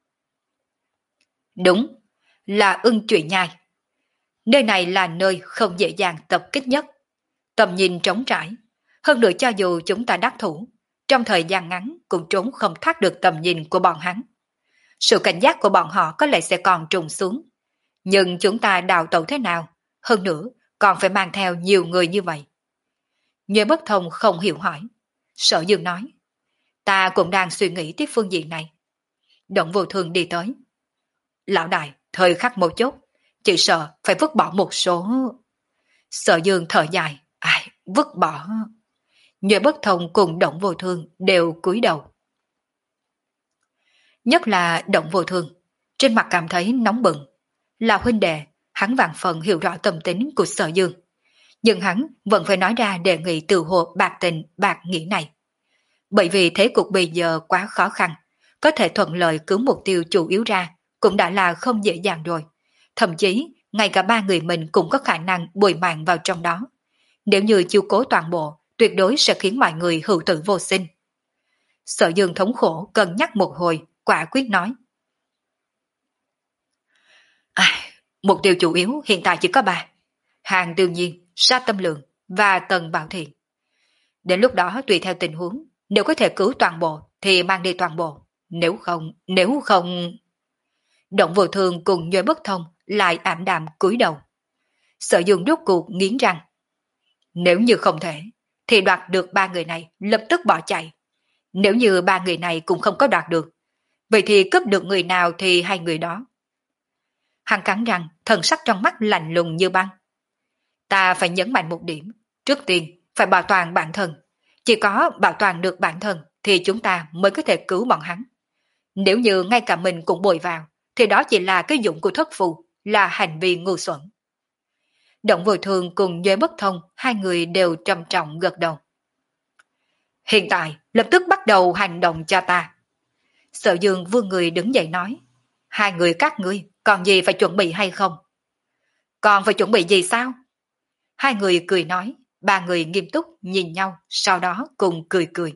Đúng, là ưng chuyện nhai. Nơi này là nơi không dễ dàng tập kích nhất. Tầm nhìn trống trải. Hơn nữa cho dù chúng ta đắc thủ, trong thời gian ngắn cũng trốn không thoát được tầm nhìn của bọn hắn. Sự cảnh giác của bọn họ có lẽ sẽ còn trùng xuống. Nhưng chúng ta đào tẩu thế nào? Hơn nữa, còn phải mang theo nhiều người như vậy. Nhuệ Bất Thông không hiểu hỏi. Sở Dương nói, ta cũng đang suy nghĩ tiếp phương diện này. Động Vô Thương đi tới. Lão đại, thời khắc một chút, chỉ sợ phải vứt bỏ một số. Sở Dương thở dài, ai, vứt bỏ. Nhuệ Bất Thông cùng Động Vô Thương đều cúi đầu. Nhất là Động Vô Thương, trên mặt cảm thấy nóng bừng. Là huynh đệ, hắn vạn phần hiểu rõ tâm tính của Sở Dương. Nhưng hắn vẫn phải nói ra đề nghị từ hộ bạc tình bạc nghĩa này. Bởi vì thế cục bây giờ quá khó khăn, có thể thuận lợi cứu mục tiêu chủ yếu ra cũng đã là không dễ dàng rồi. Thậm chí, ngay cả ba người mình cũng có khả năng bồi mạng vào trong đó. Nếu như chiêu cố toàn bộ, tuyệt đối sẽ khiến mọi người hữu tử vô sinh. Sở Dương thống khổ cân nhắc một hồi, quả quyết nói. À, mục tiêu chủ yếu hiện tại chỉ có ba. Hàng Tương Nhiên, Sát Tâm Lượng và Tần Bảo Thiện. Đến lúc đó tùy theo tình huống, nếu có thể cứu toàn bộ thì mang đi toàn bộ. Nếu không, nếu không... Động Vô Thương cùng Nhuệ Bất Thông lại ảm đạm cúi đầu. Sở Dương rốt cuộc nghiến răng. Nếu như không thể, thì đoạt được ba người này lập tức bỏ chạy. Nếu như ba người này cũng không có đoạt được, vậy thì cướp được người nào thì hai người đó. Hắn cắn răng, thần sắc trong mắt lạnh lùng như băng. Ta phải nhấn mạnh một điểm, trước tiên phải bảo toàn bản thân. Chỉ có bảo toàn được bản thân thì chúng ta mới có thể cứu bọn hắn. Nếu như ngay cả mình cũng bồi vào, thì đó chỉ là cái dụng của thất phù, là hành vi ngu xuẩn. Động Vô Thương cùng Nhuệ Bất Thông, hai người đều trầm trọng gật đầu. Hiện tại, lập tức bắt đầu hành động cho ta. Sở Dương vươn người đứng dậy nói. Hai người các ngươi, còn gì phải chuẩn bị hay không? Còn phải chuẩn bị gì sao? Hai người cười nói, ba người nghiêm túc nhìn nhau, sau đó cùng cười cười.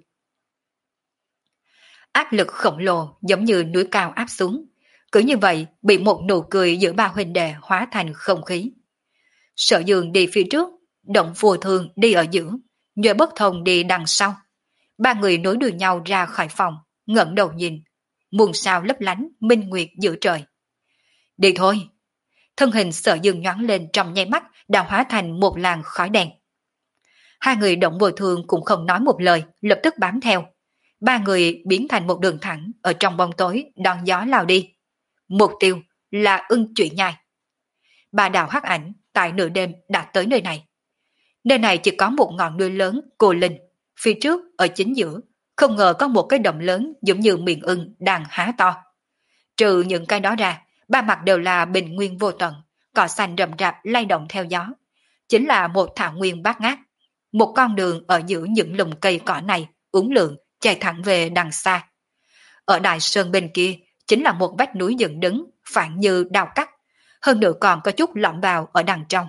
Áp lực khổng lồ giống như núi cao áp xuống. Cứ như vậy, bị một nụ cười giữa ba huynh đệ hóa thành không khí. Sở Dương đi phía trước, Động Vô Thương đi ở giữa, Nhuệ Bất Thông đi đằng sau. Ba người nối đuôi nhau ra khỏi phòng, ngẩng đầu nhìn, muôn sao lấp lánh, minh nguyệt giữa trời. Đi thôi. Thân hình Sở Dương nhoáng lên trong nháy mắt đã hóa thành một làn khói đen. Hai người Động Vô Thương cũng không nói một lời, lập tức bám theo. Ba người biến thành một đường thẳng ở trong bóng tối đón gió lao đi. Mục tiêu là Ưng Chủy Nhai. Ba đạo hắc ảnh tại nửa đêm đã tới nơi này. Nơi này chỉ có một ngọn núi lớn cô linh, phía trước ở chính giữa, không ngờ có một cái động lớn giống như miệng ưng đang há to. Trừ những cái đó ra, ba mặt đều là bình nguyên vô tận, cỏ xanh rậm rạp lay động theo gió. Chính là một thảo nguyên bát ngát. Một con đường ở giữa những lùm cây cỏ này uốn lượn chạy thẳng về đằng xa. Ở đại sơn bên kia chính là một vách núi dựng đứng phản như đào cắt, hơn nữa còn có chút lõm vào ở đằng trong.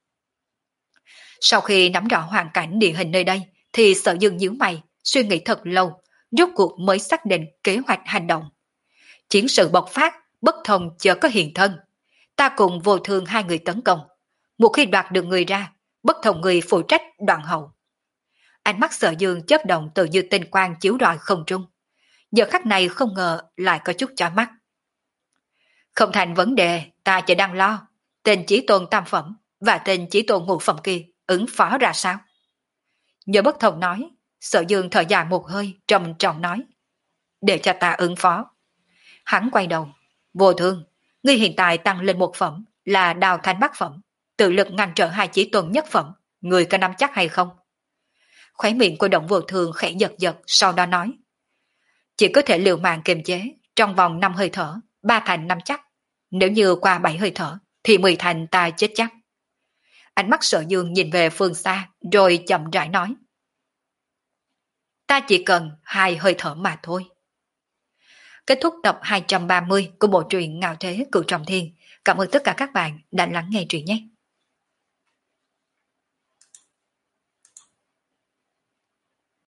Sau khi nắm rõ hoàn cảnh địa hình nơi đây, thì Sở Dương nhíu mày, suy nghĩ thật lâu, rốt cuộc mới xác định kế hoạch hành động. Chiến sự bộc phát, Bất Thông chợt có hiện thân. Ta cùng Vô Thương hai người tấn công. Một khi đoạt được người ra, Bất Thông người phụ trách đoạn hậu. Ánh mắt Sở Dương chớp động tự như tinh quang chiếu rọi không trung. Giờ khắc này không ngờ lại có chút chói mắt. Không thành vấn đề, ta chỉ đang lo. Tên Chí Tôn tam phẩm và tên Chí Tôn ngũ phẩm kia ứng phó ra sao? Nhờ Bất Thông nói, Sở Dương thở dài một hơi, trầm trọng nói. Để cho ta ứng phó. Hắn quay đầu. Vô Thương, ngươi hiện tại tăng lên một phẩm là đào thanh bát phẩm. Tự lực ngăn trở hai Chí Tôn nhất phẩm. Ngươi có nắm chắc hay không? Khóe miệng của Động Vô Thương khẽ giật giật, sau đó nói. Chỉ có thể liều mạng kiềm chế, trong vòng năm hơi thở, ba thành năm chắc. Nếu như qua bảy hơi thở, thì mười thành ta chết chắc. Ánh mắt Sở Dương nhìn về phương xa, rồi chậm rãi nói. Ta chỉ cần hai hơi thở mà thôi. Kết thúc tập hai trăm ba mươi của bộ truyện Ngạo Thế Cửu Trọng Thiên. Cảm ơn tất cả các bạn đã lắng nghe truyện nhé.